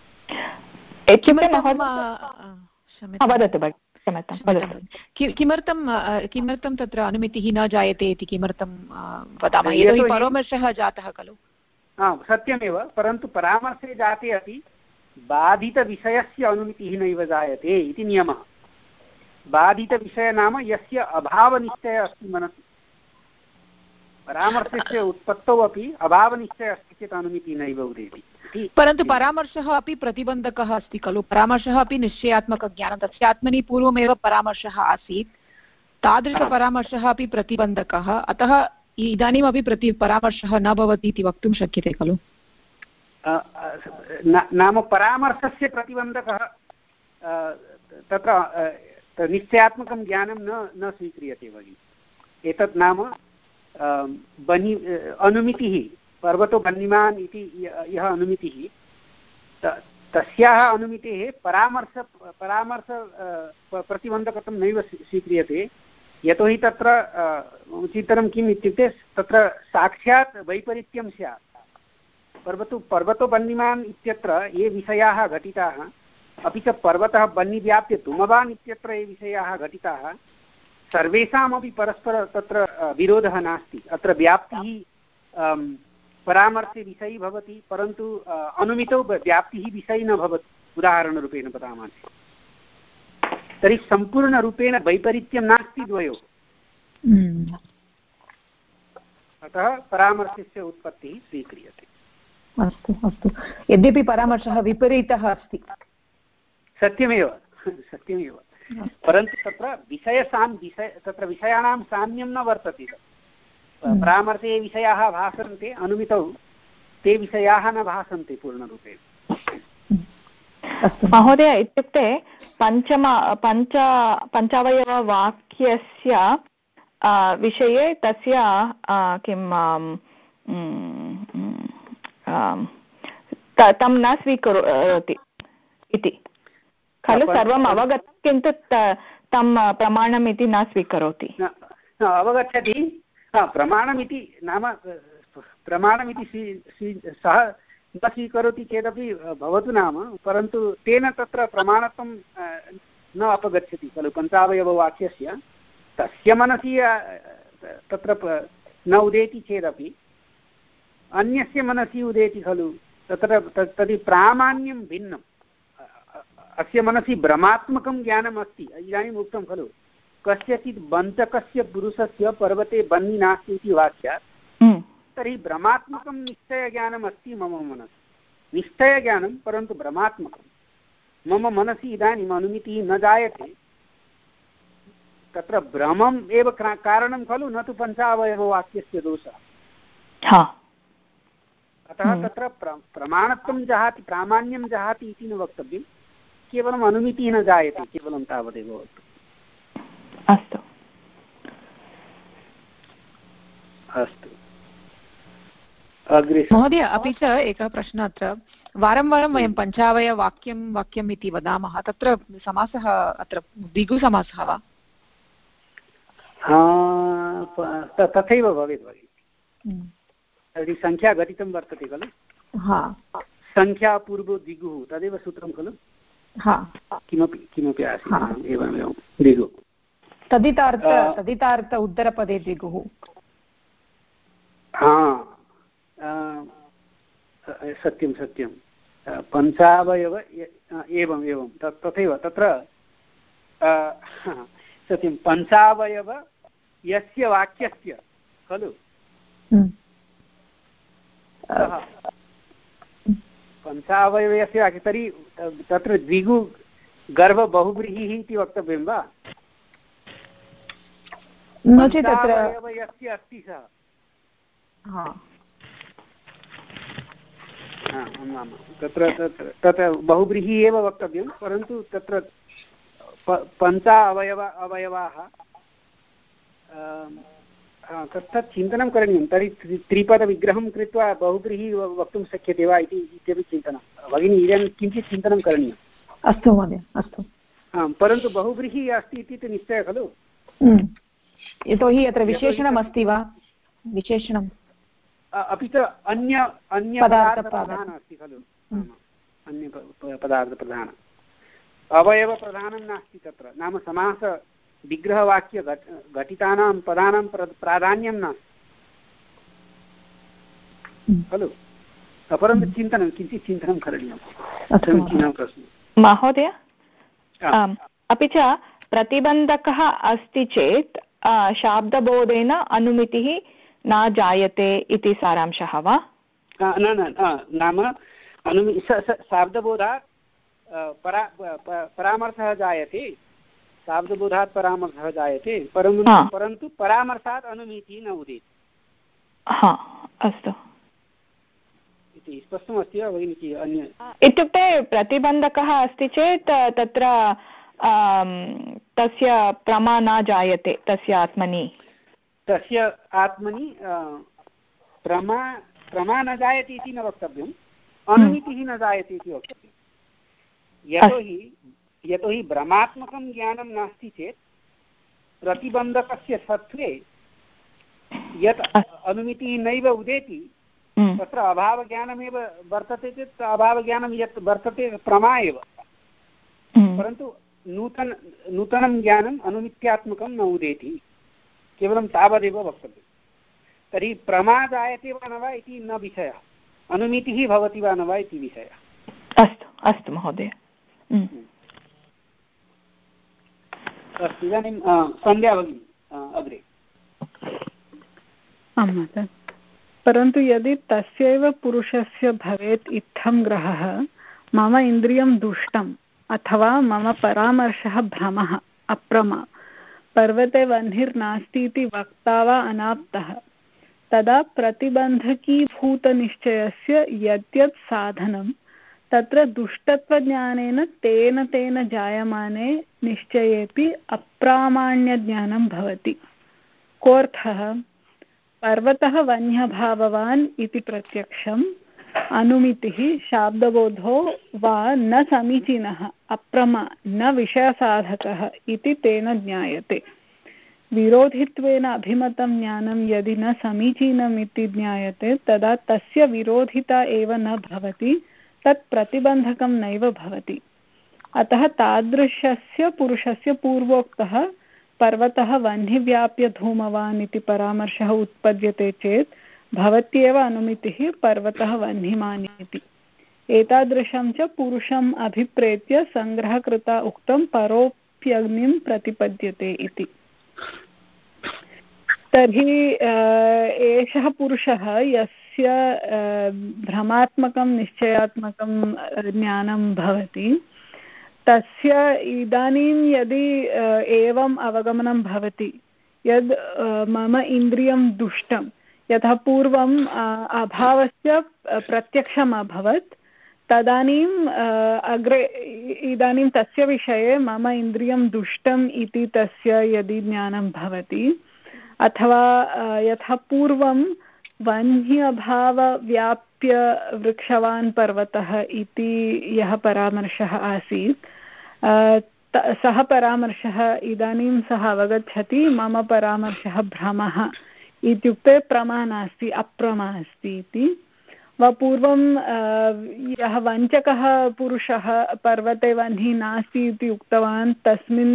किमर्थं किमर्थं तत्र अनुमितिः न जायते इति किमर्थं वदामः? यतोहि परामर्शः जातः खलु। सत्यमेव, परन्तु परामर्शे जाते अपि बाधितविषयस्य अनुमितिः नैव जायते इति नियमः। बाधितविषय नाम यस्य अभावनिश्चयः अस्ति मनसि। परामर्शस्य उत्पत्तौ अपि अभावनिश्चयः अस्ति चेत् अनुमितिः नैव उदेति। परन्तु परामर्शः अपि प्रतिबन्धकः अस्ति खलु। परामर्शः अपि निश्चयात्मकज्ञानं, तस्य आत्मनि पूर्वमेव परामर्शः आसीत्, तादृशपरामर्शः अपि प्रतिबन्धकः, अतः इदानीमपि प्रति परामर्शः न भवति इति वक्तुं शक्यते खलु। नाम परामर्शस्य प्रतिबन्धकः तत्र निश्चयात्मकं ज्ञानं न न स्वीक्रियते भगिनि। एतत् नाम बनि अनुमितिः, पर्वतो बन्निमान् इति यः अनुमितिः, तस्याः अनुमितेः परामर्श परामर्श प्रतिबन्धकत्वं नैव स्वीक्रियते, यतोहि तत्र चिन्तनं किम् इत्युक्ते तत्र साक्षात् वैपरीत्यं स्यात्। पर्वतो पर्वतो बन्निमान् इत्यत्र ये विषयाः घटिताः, अपि च पर्वतः बन्निव्याप्य धूमवान् इत्यत्र ये विषयाः घटिताः, सर्वेषामपि परस्पर तत्र विरोधः नास्ति। अत्र व्याप्तिः परामर्शे विषयी भवति, परन्तु अनुमितौ व्याप्तिः विषयी न भवति। उदाहरणरूपेण वदामः तर्हि सम्पूर्णरूपेण वैपरीत्यं नास्ति द्वयोः। अतः परामर्शस्य उत्पत्तिः स्वीक्रियते। अस्तु अस्तु। यद्यपि परामर्शः विपरीतः अस्ति। सत्यमेव सत्यमेव, परन्तु तत्र विषयसां विषय तत्र विषयाणां साम्यं न वर्तते। परामर्शे विषयाः भासन्ते, अनुमितौ ते विषयाः न भासन्ते पूर्णरूपेण। महोदय, इत्युक्ते पञ्चम पञ्च पञ्चावयववाक्यस्य विषये तस्य किं तं न स्वीकरोति इति खलु, सर्वम् अवगतं किन्तु तं प्रमाणम् इति न स्वीकरोति। अवगच्छति, प्रमाणमिति नाम प्रमाणमिति सः न स्वीकरोति चेदपि भवतु नाम, परन्तु तेन तत्र प्रमाणत्वं न अपगच्छति खलु पञ्चावयववाक्यस्य। तस्य मनसि तत्र न उदेति चेदपि अन्यस्य मनसि उदेति खलु। तत्र तर्हि प्रामाण्यं भिन्नम्। अस्य मनसि भ्रमात्मकं ज्ञानम् अस्ति। इदानीम् उक्तं खलु, कस्यचित् बञ्चकस्य पुरुषस्य पर्वते बन्नि नास्ति इति वाक्यात्, तर्हि भ्रमात्मकं निश्चयज्ञानम् अस्ति मम मनसि। निश्चयज्ञानं, परन्तु भ्रमात्मकं मम मनसि इदानीम् अनुमितिः न जायते। तत्र भ्रमम् एव कारणं खलु, न तु पञ्चावयववाक्यस्य दोषः। अतः तत्र प्रमाणत्वं जहाति, प्रामाण्यं जहाति इति न वक्तव्यं, केवलम् अनुमितिः न जायते, केवलं तावदेव भवतु। अस्तु अस्तु अग्रे महोदय। अपि च एकः प्रश्नः अत्र, वारं वारं वयं पञ्चावयवाक्यं वाक्यम् इति वदामः, तत्र समासः अत्र द्विगुसमासः वा? तथैव भवेत् भगिनि। तर्हि संख्या घटितं वर्तते खलु, संख्या पूर्वो द्विगुः, तदेव सूत्रं खलु। किमपि किमपि आसीत् एवमेवं द्विगुः, तदितार्थ तदितार्थ उत्तरपदे द्विगुः। हा सत्यं सत्यं, पञ्चावयव एवम् एवं तथैव तत्र सत्यं, पञ्चावयव यस्य वाक्यस्य खलु, पञ्चावयवस्य वाक्य, तर्हि तत्र द्विगु गर्भबहुव्रीहिः इति वक्तव्यं वा? नो चेत् तत्र यस्य अस्ति सः, तत्र तत्र तत्र बहुव्रीहिः एव वक्तव्यं, परन्तु तत्र पञ्च अवयव अवयवाः तत् चिन्तनं करणीयं। तर्हि त्रिपदविग्रहं कृत्वा बहुव्रीहिः वक्तुं शक्यते वा इति इत्यपि चिन्तनं भगिनी, इदानीं किञ्चित् चिन्तनं करणीयम्। अस्तु महोदय, अस्तु। आं, परन्तु बहुव्रीहिः अस्ति इति तु निश्चयः खलु। यतोहि अत्र विशेषणम् अस्ति वा? विशेषणम् अपि च अन्य अन्य पदार्थप्रधानम् अस्ति खलु, अन्य पदार्थप्रधानम्, अवयवप्रधानं नास्ति तत्र, नाम समास विग्रहवाक्य घटितानां पदानां प्राधान्यं नास्ति खलु। परन्तु चिन्तनं किञ्चित् चिन्तनं करणीयं, समीचीनः प्रश्नः महोदय। अपि च प्रतिबन्धकः अस्ति चेत् शाब्दबोधेन अनुमितिः न जायते इति सारांशः वा? न न नाम अनुमि शाब्दबोधात् परा परामर्शः जायते, शाब्दबोधात् परामर्शः जायते, परन्तु परन्तु परामर्शात् अनुमितिः न उदेति। हा, अस्तु। इति स्पष्टमस्ति वा भगिनि? अन्य इत्युक्ते प्रतिबन्धकः अस्ति चेत् तत्र तस्य प्रमा न जायते, तस्य आत्मनि तस्य आत्मनि प्रमा प्रमा न जायते इति न वक्तव्यम्, अनुमितिः न जायते इति वक्तव्यम्। यतोहि यतोहि भ्रमात्मकं ज्ञानं नास्ति चेत् प्रतिबन्धकस्य सत्त्वे यत् अनुमितिः नैव उदेति तत्र अभावज्ञानमेव वर्तते चेत् अभावज्ञानं यत् वर्तते प्रमा एव, परन्तु नूतन नूतनं ज्ञानम् अनुमित्यात्मकं न उदेति, केवलं तावदेव वक्तव्यं। तर्हि प्रमा जायते वा न वा इति न विषयः, अनुमितिः भवति वा न वा इति विषयः। अस्तु अस्तु महोदय। अस्तु, इदानीं सन्ध्या भगिनी अग्रे। आं महोदय। परन्तु यदि तस्यैव पुरुषस्य भवेत् इत्थं ग्रहः, मम इन्द्रियं दुष्टम् अथवा मम परामर्शः भ्रमः अप्रमा, पर्वते वह्निर्नास्ति इति वक्ता वा अनाप्तः, तदा प्रतिबन्धकीभूतनिश्चयस्य यद्यत् साधनं तत्र दुष्टत्वज्ञानेन तेन तेन जायमाने निश्चयेपि अप्रामाण्यज्ञानं भवति। कोऽर्थः? पर्वतः वह्न्यभाववान् इति प्रत्यक्षम्, अनुमितिः शाब्दबोधो वा न समीचीनः, अप्रमा न विषयसाधकः इति तेन ज्ञायते। विरोधित्वेन अभिमतं ज्ञानं यदि न समीचीनम् इति ज्ञायते तदा तस्य विरोधिता एव न भवति, तत् प्रतिबन्धकं नैव भवति। अतः तादृशस्य पुरुषस्य पूर्वोक्तः पर्वतः वह्निव्याप्य धूमवान् इति परामर्शः उत्पद्यते चेत् भवत्येव अनुमितिः पर्वतः वह्निमान् इति। एतादृशं च पुरुषम् अभिप्रेत्य सङ्ग्रहकृता उक्तं परोऽप्यग्निं प्रतिपद्यते इति। तर्हि एषः पुरुषः यस्य भ्रमात्मकं निश्चयात्मकं ज्ञानं भवति, तस्य इदानीं यदि एवम् अवगमनं भवति यद् मम इन्द्रियं दुष्टं, यथा पूर्वम् अभावस्य प्रत्यक्षम् अभवत्, तदानीम् अग्रे इदानीं तस्य विषये मम इन्द्रियं दुष्टम् इति तस्य यदि ज्ञानं भवति अथवा यथा पूर्वं वह्नि अभावव्याप्य वृक्षवान् पर्वतः इति यः परामर्शः आसीत् सः परामर्शः इदानीं सः अवगच्छति मम परामर्शः भ्रमः इत्युक्ते प्रमा नास्ति अप्रमा अस्ति इति वा पूर्वं यः वञ्चकः पुरुषः पर्वते वह्निः नास्ति इति उक्तवान् तस्मिन्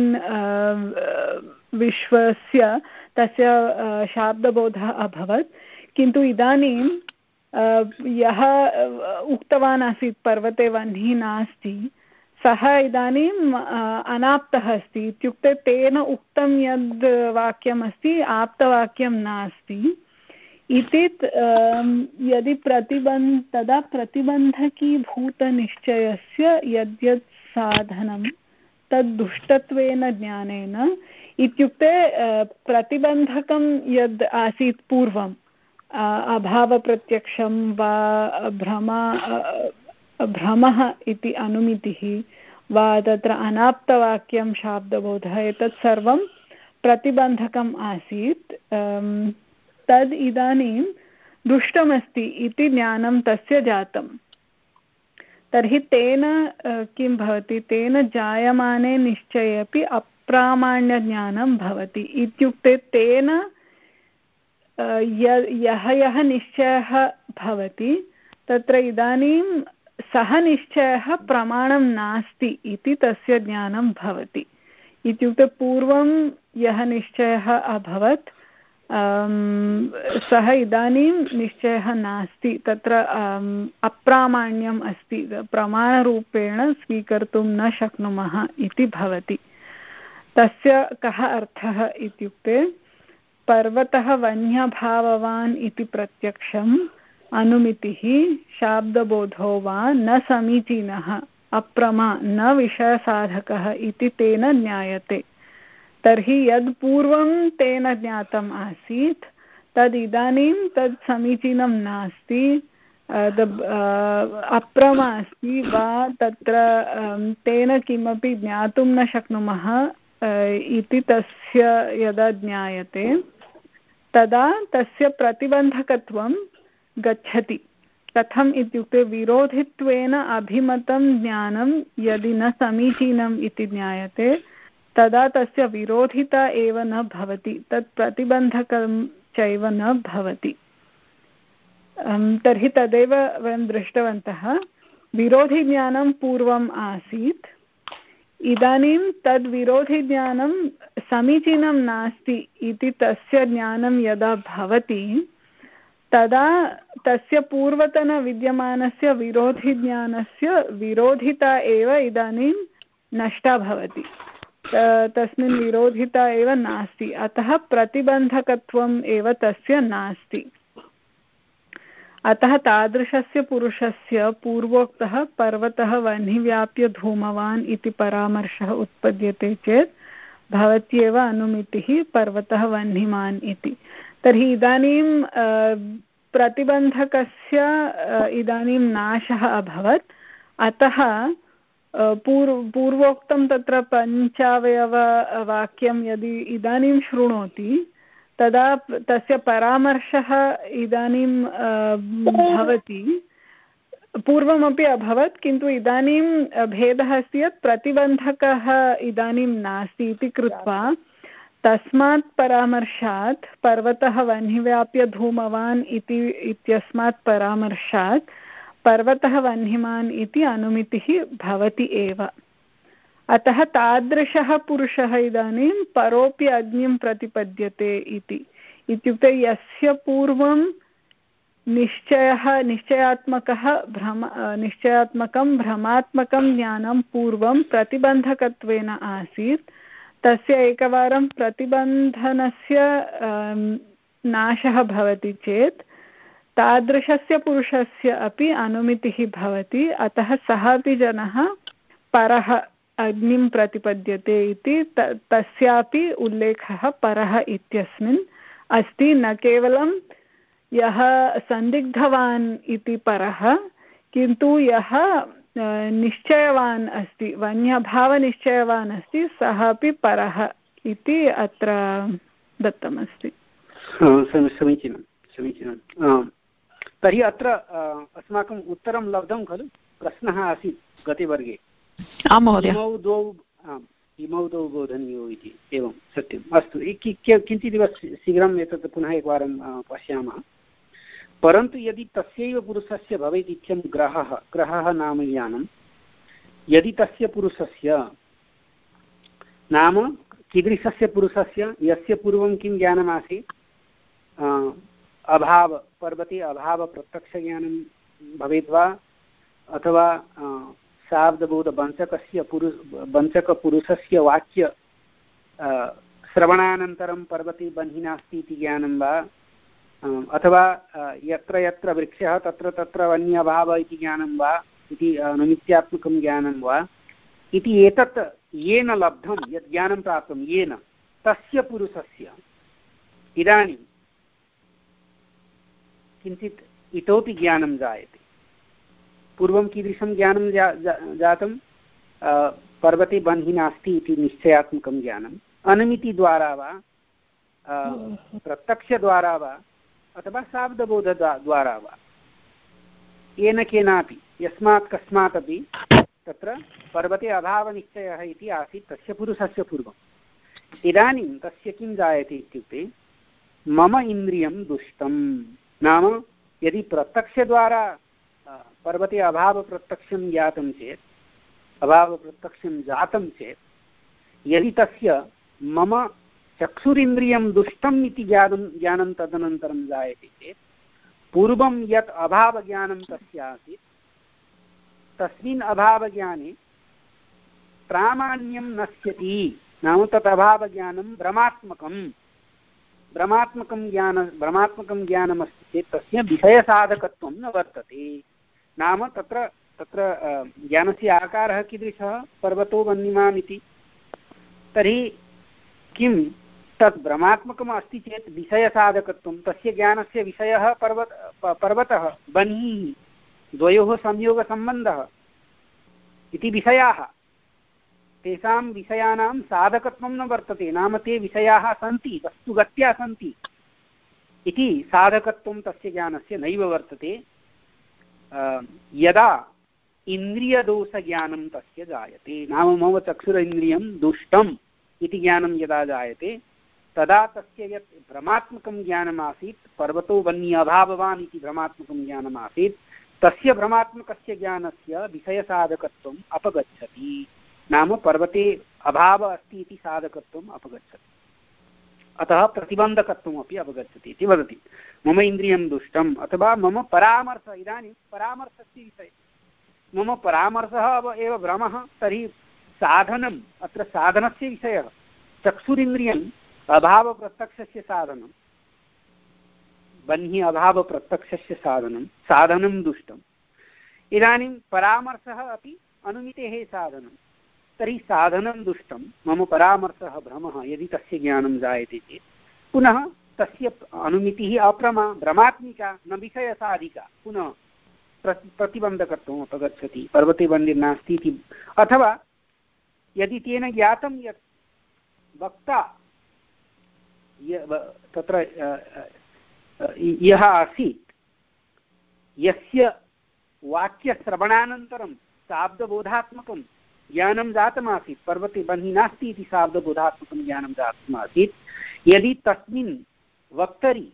विश्वस्य तस्य शाब्दबोधः अभवत् किन्तु इदानीं यः उक्तवान् आसीत् पर्वते वह्निः नास्ति सः इदानीम् अनाप्तः अस्ति इत्युक्ते तेन उक्तं यद् वाक्यमस्ति आप्तवाक्यं नास्ति इति यदि प्रतिबन्ध तदा प्रतिबन्धकीभूतनिश्चयस्य यद्यत् साधनं तद् दुष्टत्वेन ज्ञानेन इत्युक्ते प्रतिबन्धकं यद् आसीत् पूर्वम् अभावप्रत्यक्षं वा भ्रमा भ्रमः इति अनुमितिः वा तत्र अनाप्तवाक्यं शाब्दबोधः एतत् सर्वं प्रतिबन्धकम् आसीत् तद् इदानीं दुष्टमस्ति इति ज्ञानं तस्य जातं तर्हि तेन किं भवति तेन जायमाने निश्चये अपि अप्रामाण्यज्ञानं भवति इत्युक्ते तेन यः यः निश्चयः भवति तत्र इदानीं सः निश्चयः प्रमाणं नास्ति इति तस्य ज्ञानं भवति इत्युक्ते पूर्वं यः निश्चयः अभवत् सः इदानीं निश्चयः नास्ति तत्र अप्रामाण्यम् अस्ति प्रमाणरूपेण स्वीकर्तुं न शक्नुमः इति भवति तस्य कः अर्थः इत्युक्ते पर्वतः वह्न्यभाववान् इति प्रत्यक्षम् अनुमितिः शाब्दबोधो वा न समीचीनः अप्रमा न विषयसाधकः इति तेन ज्ञायते तर्हि यद् पूर्वं तेन ज्ञातम् आसीत् तद् इदानीं तद् समीचीनं नास्ति अप्रमा अस्ति वा तत्र तेन किमपि ज्ञातुं न शक्नुमः इति तस्य यदा ज्ञायते तदा तस्य प्रतिबन्धकत्वं गच्छति कथम् इत्युक्ते विरोधित्वेन अभिमतं ज्ञानं यदि न समीचीनम् इति ज्ञायते तदा तस्य विरोधिता एव न भवति तत् प्रतिबन्धकं चैव न भवति तर्हि तदेव वयं दृष्टवन्तः विरोधिज्ञानं पूर्वम् आसीत् इदानीं तद् विरोधिज्ञानं समीचीनं नास्ति इति तस्य ज्ञानं यदा भवति तदा तस्य पूर्वतनविद्यमानस्य विरोधिज्ञानस्य विरोधिता एव इदानीं नष्टा भवति तस्मिन् विरोधिता एव नास्ति अतः प्रतिबन्धकत्वम् एव तस्य नास्ति अतः तादृशस्य पुरुषस्य पूर्वोक्तः पर्वतः वह्निव्याप्य धूमवान् इति परामर्शः उत्पद्यते चेत् भवत्येव अनुमितिः पर्वतः वह्निमान् इति तर्हि इदानीं प्रतिबन्धकस्य इदानीं नाशः अभवत् अतः पूर्व पूर्वोक्तं तत्र पञ्चावयववाक्यं यदि इदानीं शृणोति तदा तस्य परामर्शः इदानीं भवति पूर्वमपि अभवत् किन्तु इदानीं भेदः अस्ति यत् प्रतिबन्धकः इदानीं नास्ति इति कृत्वा तस्मात् परामर्शात् पर्वतः वह्निव्याप्य धूमवान् इति इत्यस्मात् परामर्शात् पर्वतः वह्निमान् इति अनुमितिः भवति एव अतः तादृशः पुरुषः इदानीं परोऽपि अग्निं प्रतिपद्यते इति इत्युक्ते यस्य पूर्वं निश्चयः निश्चयात्मकः भ्रम निश्चयात्मकं भ्रमात्मकं ज्ञानं पूर्वं प्रतिबन्धकत्वेन आसीत् तस्य एकवारं प्रतिबन्धनस्य नाशः भवति चेत् तादृशस्य पुरुषस्य अपि अनुमितिः भवति अतः सः अपि जनः परः अग्निं प्रतिपद्यते इति तस्यापि उल्लेखः परः इत्यस्मिन् अस्ति न केवलं यः सन्दिग्धवान् इति परः किन्तु यः निश्चयवान् अस्ति, वन्यभावनिश्चयवान् अस्ति, सः अपि परः इति अत्र दत्तमस्ति। समीचीनं समीचीनं। तर्हि अत्र अस्माकम् उत्तरं लब्धं खलु? प्रश्नः आसीत् गते वर्गे। आं महोदय। इमौ द्वौ आम् इमौ द्वौ बोधनीयौ इति। एवं सत्यम्। अस्तु, किञ्चिदिव शीघ्रम् एतत् पुनः एकवारं पश्यामः। परन्तु यदि तस्यैव पुरुषस्य भवेत् इत्यं ग्रहः ग्रहः नाम ज्ञानं, यदि तस्य पुरुषस्य नाम कीदृशस्य पुरुषस्य, यस्य पूर्वं किं ज्ञानमासीत्, अभाव पर्वते अभावप्रत्यक्षज्ञानं भवेत् वा, अथवा शाब्दबोधवञ्चकस्य पुरुष वञ्चकपुरुषस्य वाक्य श्रवणानन्तरं पर्वते बन्ही नास्ति इति ज्ञानं वा, अथवा यत्र यत्र वृक्षः तत्र तत्र वन्यभाव इति ज्ञानं वा इति निमित्यात्मकं ज्ञानं वा इति एतत् येन लब्धं, यत् ज्ञानं प्राप्तं येन तस्य पुरुषस्य इदानीं किञ्चित् इतोपि ज्ञानं जायते। पूर्वं कीदृशं ज्ञानं जा, जा, जातं? पर्वते बन्ही नास्ति इति निश्चयात्मकं ज्ञानम् अनुमितिद्वारा वा, प्रत्यक्षद्वारा वा, अथवा शाब्दबोधद्वारा वा, येन केनापि यस्मात् कस्मात् अपि तत्र पर्वते अभावनिश्चयः इति आसीत् तस्य पुरुषस्य पूर्वम्। इदानीं तस्य किं जायते इत्युक्ते मम इन्द्रियं दुष्टं, नाम यदि प्रत्यक्षद्वारा पर्वते अभावप्रत्यक्षं ज्ञातं चेत्, अभावप्रत्यक्षं जातं चेत्, यदि तस्य मम चक्षुरिन्द्रियं दुष्टम् इति ज्ञानं ज्ञानं तदनन्तरं जायते चेत्, पूर्वं यत् अभावज्ञानं तस्य आसीत् तस्मिन् अभावज्ञाने प्रामाण्यं नश्यति, नाम तत् अभावज्ञानं भ्रमात्मकं भ्रमात्मकं ज्ञान भ्रमात्मकं ज्ञानमस्ति चेत् तस्य विषयसाधकत्वं न वर्तते। नाम तत्र तत्र ज्ञानस्य आकारः कीदृशः? पर्वतो वह्निमान् इति। तर्हि किं तत् भ्रमात्मकम् अस्ति चेत् विषयसाधकत्वं, तस्य ज्ञानस्य विषयः पर्वत पर्वतः बन्ही, द्वयोः संयोगसम्बन्धः इति विषयाः, तेषां विषयाणां साधकत्वं न वर्तते, नाम ते विषयाः सन्ति, वस्तुगत्या सन्ति इति साधकत्वं तस्य ज्ञानस्य नैव वर्तते। यदा इन्द्रियदोषज्ञानं तस्य जायते, नाम मम चक्षुरिन्द्रियं दुष्टम् इति ज्ञानं यदा जायते, तदा तस्य यत् भ्रमात्मकं ज्ञानमासीत्, पर्वतो वन्य अभाववान् इति भ्रमात्मकं ज्ञानमासीत्, तस्य भ्रमात्मकस्य ज्ञानस्य विषयसाधकत्वम् अपगच्छति, नाम पर्वते अभाव अस्ति इति साधकत्वम् अपगच्छति, अतः प्रतिबन्धकत्वमपि अपगच्छति इति वदति। मम इन्द्रियं दुष्टम् अथवा मम परामर्श, इदानीं परामर्शस्य विषये मम परामर्शः एव भ्रमः, तर्हि साधनम्, अत्र साधनस्य विषयः चक्षुरिन्द्रियम् अभावप्रत्यक्षस्य साधनं, बन्ही अभावप्रत्यक्षस्य साधनं, साधनं दुष्टम्। इदानीं परामर्शः अपि अनुमितेः साधनं, तर्हि साधनं दुष्टं, मम परामर्शः भ्रमः यदि तस्य ज्ञानं जायते चेत् पुनः तस्य अनुमितिः अप्रमा भ्रमात्मिका न विषयसाधिका, पुनः प्रतिबन्धकत्वम् अपगच्छति, पर्वते बन्धिर्नास्ति इति। अथवा यदि तेन ज्ञातं यत् वक्ता तत्र यः आसीत्, यस्य वाक्यश्रवणानन्तरं शाब्दबोधात्मकं ज्ञानं जातमासीत्, पर्वते बन्ही नास्ति इति शाब्दबोधात्मकं ज्ञानं जातमासीत्, यदि तस्मिन् वक्तरि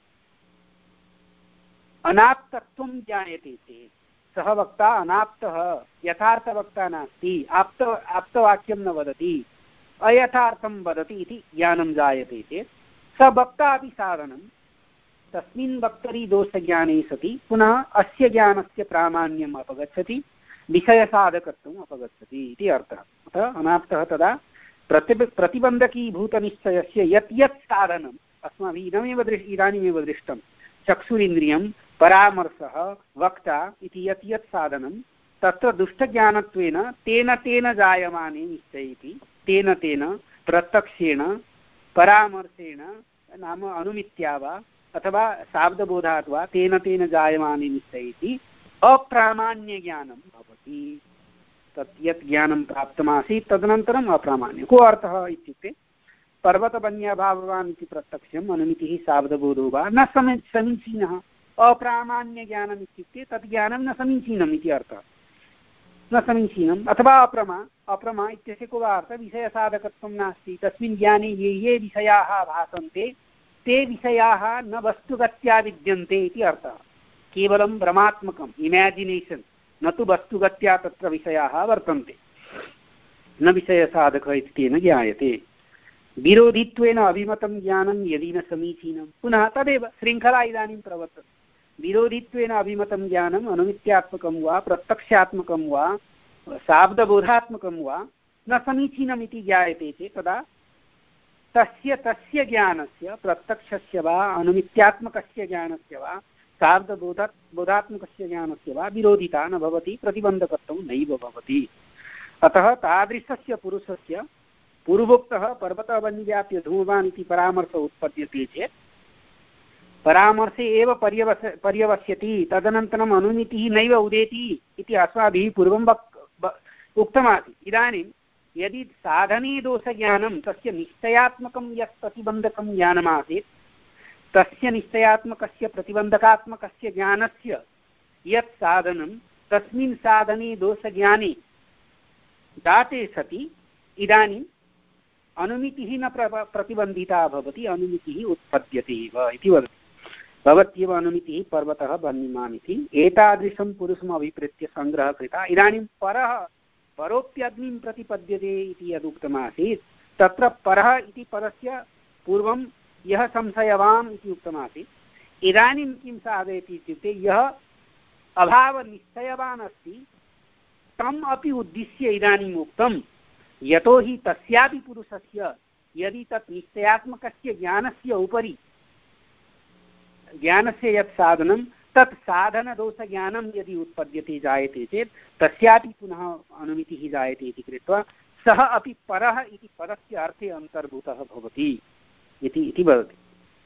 अनाप्तत्वं ज्ञायते चेत् सः वक्ता अनाप्तः, यथार्थवक्ता नास्ति, आप्त आप्तवाक्यं न वदति, अयथार्थं वदति इति ज्ञानं जायते चेत् स वक्ता अपि साधनं, तस्मिन् वक्तरि दोषज्ञाने सति पुनः अस्य ज्ञानस्य प्रामाण्यम् अपगच्छति, विषयसाधकत्वम् अपगच्छति इति अर्थः। अतः अनाप्तः तदा प्रति प्रतिबन्धकीभूतनिश्चयस्य यत् यत् साधनम् अस्माभिः इदमेव दृष् इदानीमेव दृष्टं, चक्षुरिन्द्रियं, परामर्शः, वक्ता इति यत् यत् साधनं, तत्र दुष्टज्ञानत्वेन तेन तेन जायमाने निश्चयेति, तेन तेन प्रत्यक्षेण परामर्शेण नाम अनुमित्या वा अथवा शाब्दबोधात् वा तेन तेन जायमाने निश्चयेति अप्रामाण्यज्ञानं भवति। तत् यत् ज्ञानं प्राप्तमासीत् तदनन्तरम् अप्रामाण्यं। को अर्थः इत्युक्ते पर्वतवन्यभाववान् इति प्रत्यक्षम् अनुमितिः शाब्दबोधो वा न समी समीचीनः। अप्रामाण्यज्ञानम् इत्युक्ते तत् ज्ञानं न समीचीनम् इति अर्थः, न समीचीनम् अथवा अप्रमा। अप्रमा इत्यस्य को वा अर्थः विषयसाधकत्वं नास्ति। तस्मिन् ज्ञाने ये ये विषयाः भासन्ते ते विषयाः न वस्तुगत्या विद्यन्ते इति अर्थः। केवलं भ्रमात्मकम् इमेजिनेशन्, न तु वस्तुगत्या तत्र विषयाः वर्तन्ते, न विषयसाधकः इति तेन ज्ञायते। विरोधित्वेन अभिमतं ज्ञानं यदि न समीचीनं, पुनः तदेव शृङ्खला इदानीं प्रवर्तते। विरोधित्वेन अभिमतं ज्ञानम् अनुमित्यात्मकं वा प्रत्यक्षात्मकं वा शाब्दबोधात्मकं वा न समीचीनम् इति ज्ञायते चेत् तदा तस्य तस्य ज्ञानस्य प्रत्यक्षस्य वा अनुमित्यात्मकस्य ज्ञानस्य वा शाब्दबोधा बोधात्मकस्य ज्ञानस्य वा विरोधिता न भवति, प्रतिबन्धकत्वं नैव भवति। अतः तादृशस्य पुरुषस्य पूर्वोक्तः पर्वतवन्यव्याप्य धूमवान् इति परामर्शः उत्पद्यते चेत् परामर्शे एव पर्यवस पर्यवस्यति, तदनन्तरम् अनुमितिः नैव उदेति इति अस्माभिः पूर्वं वक् उक्तमासीत्। इदानीं यदि साधने दोषज्ञानं तस्य निश्चयात्मकं यत् प्रतिबन्धकं ज्ञानमासीत् तस्य निश्चयात्मकस्य प्रतिबन्धकात्मकस्य ज्ञानस्य यत् साधनं तस्मिन् साधने दोषज्ञाने जाते सति इदानीम् अनुमितिः न प्र प्रतिबन्धिता भवति, अनुमितिः उत्पद्यते एव इति वदति। भवत्येव अनुमितिः पर्वतः वह्निमान् इति एतादृशं पुरुषम् अभिप्रेत्य सङ्ग्रहः कृतः। इदानीं परः परोप्यग्निं प्रतिपद्यते इति यदुक्तमासीत् तत्र परः इति पदस्य पूर्वं यः संशयवान् इति उक्तमासीत्। इदानीं किं साधयति इत्युक्ते यः अभावनिश्चयवान् अस्ति तम् अपि उद्दिश्य इदानीम् उक्तं, यतो हि तस्यापि पुरुषस्य यदि तत् निश्चयात्मकस्य ज्ञानस्य उपरि ज्ञानस्य यत् साधनं तत् साधनदोषज्ञानं यदि उत्पद्यते जायते चेत् तस्यापि पुनः अनुमितिः जायते इति कृत्वा सः अपि परः इति पदस्य अर्थे अन्तर्भूतः भवति इति वदति।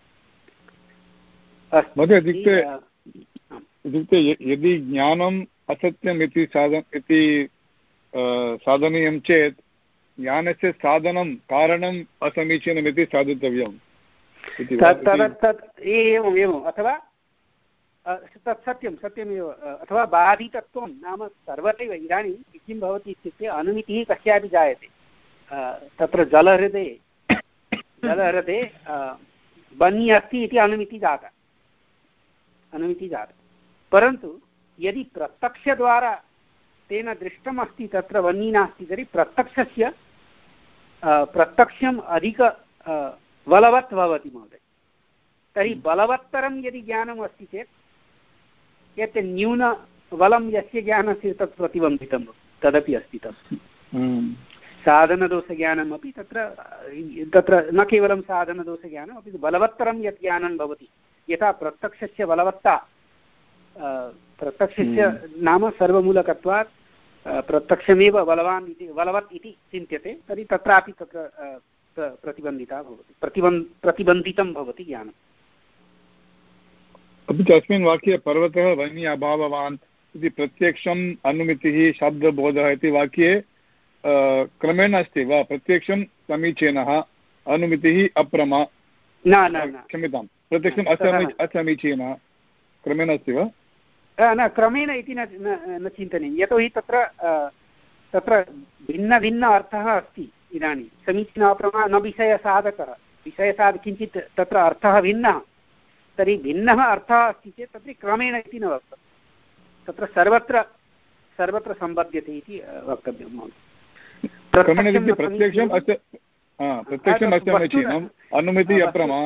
इत्युक्ते यदि ज्ञानम् असत्यम् इति साधन इति साधनीयं चेत् ज्ञानस्य साधनं कारणम् असमीचीनमिति साधितव्यम्। एवम् एवम् अथवा तत् सत्यं सत्यमेव। अथवा बाधितत्वं नाम सर्वत्रैव इदानीं किं भवति इत्युक्ते अनुमितिः कस्यापि जायते। तत्र जलहृदे जलहृदे वह्निः अस्ति इति अनुमितिः जाता अनुमितिः जाता परन्तु यदि प्रत्यक्षद्वारा तेन दृष्टमस्ति तत्र वह्निः नास्ति तर्हि प्रत्यक्षस्य प्रत्यक्षम् अधिक बलवत् भवति महोदय। तर्हि बलवत्तरं यदि ज्ञानम् अस्ति चेत् यत् न्यूनबलं यस्य ज्ञानस्य तत् प्रतिबन्धितं तदपि अस्ति। तत् साधनदोषज्ञानमपि तत्र तत्र न केवलं साधनदोषज्ञानम् अपि बलवत्तरं यत् ज्ञानं भवति, यथा प्रत्यक्षस्य बलवत्ता प्रत्यक्षस्य नाम सर्वमूलकत्वात् प्रत्यक्षमेव बलवान् इति बलवत् इति चिन्त्यते, तर्हि तत्रापि तत्र प्रतिबन्धिता भवति, प्रतिबन्ध प्रतिबन्धितं भवति ज्ञानम्। अपि च अस्मिन् वाक्ये पर्वतः वह्नि अभाववान् इति प्रत्यक्षम् अनुमितिः शब्दबोधः इति वाक्ये क्रमेण अस्ति वा? प्रत्यक्षं समीचीनः, अनुमितिः अप्रमा, न न क्षम्यतां प्रत्यक्षम् असमीचीनः क्रमेण अस्ति वा? न क्रमेण इति न न चिन्तनीयं, यतोहि तत्र तत्र भिन्नभिन्न अर्थः अस्ति। इदानीं समीचीन अप्रमा न विषयसाधकः, विषयसाधक किञ्चित् तत्र अर्थः भिन्नः, तर्हि भिन्नः अर्थः अस्ति चेत् तत्र क्रमेण इति न वक्तव्यं, तत्र सर्वत्र सर्वत्र सम्बध्यते इति वक्तव्यं महोदय। प्रत्यक्षम् अस्य प्रत्यक्षम् असमीचीनम्, अनुमितिः अप्रमा,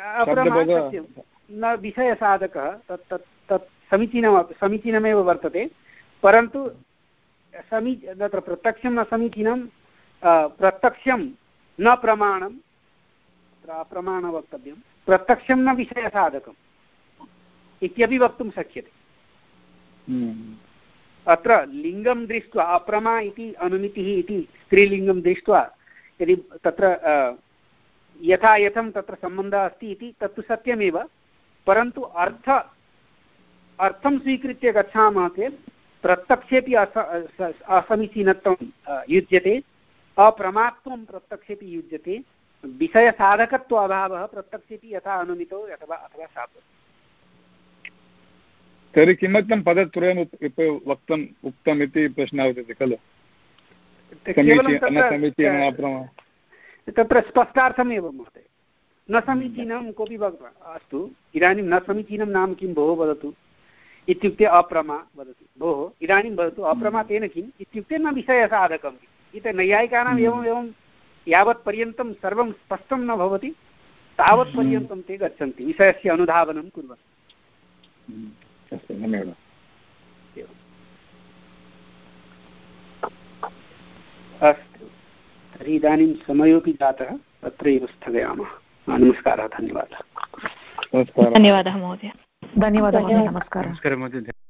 न विषयसाधकः, तत् तत् तत् समीचीनं समीचीनमेव वर्तते, परन्तु समी तत्र प्रत्यक्षं न समीचीनं, प्रत्यक्षं न प्रमाणं, तत्र अप्रमाणं वक्तव्यं, प्रत्यक्षं न विषयसाधकम् इत्यपि वक्तुं शक्यते। अत्र लिङ्गं दृष्ट्वा अप्रमा इति अनुमितिः इति स्त्रीलिङ्गं दृष्ट्वा यदि तत्र यथा यथं तत्र सम्बन्धः अस्ति इति तत्तु सत्यमेव, परन्तु अर्थ अर्थं स्वीकृत्य गच्छामः चेत् प्रत्यक्षेपि अस असमीचीनत्वं युज्यते, अप्रमात्वं प्रत्यक्षेपि युज्यते, विषयसाधकत्व अभावः प्रत्यक्षेपि यथा अनुमितो अथवा अथवा शापः। तर्हि किमर्थं पदत्रयम् वक्तम् उक्तम् इति प्रश्नः उदेति खलु। तत्र स्पष्टार्थमेव महोदय, न समीचीनं कोऽपि अस्तु, इदानीं न समीचीनं नाम किं भोः वदतु इत्युक्ते अप्रमा वदति, भोः इदानीं वदतु अप्रमा तेन किम् इत्युक्ते न विषयसाधकम् इति। नैयायिकानाम् एवम् एवं यावत्पर्यन्तं सर्वं स्पष्टं न भवति तावत्पर्यन्तं ते गच्छन्ति विषयस्य अनुधावनं कुर्वन्ति। अस्तु, धन्यवादः। अस्तु, तर्हि इदानीं समयोपि जातः, अत्रैव स्थगयामः। नमस्कारः, धन्यवादः। धन्यवादः महोदय। धन्यवादः, नमस्कारः। नमस्कारः महोदय।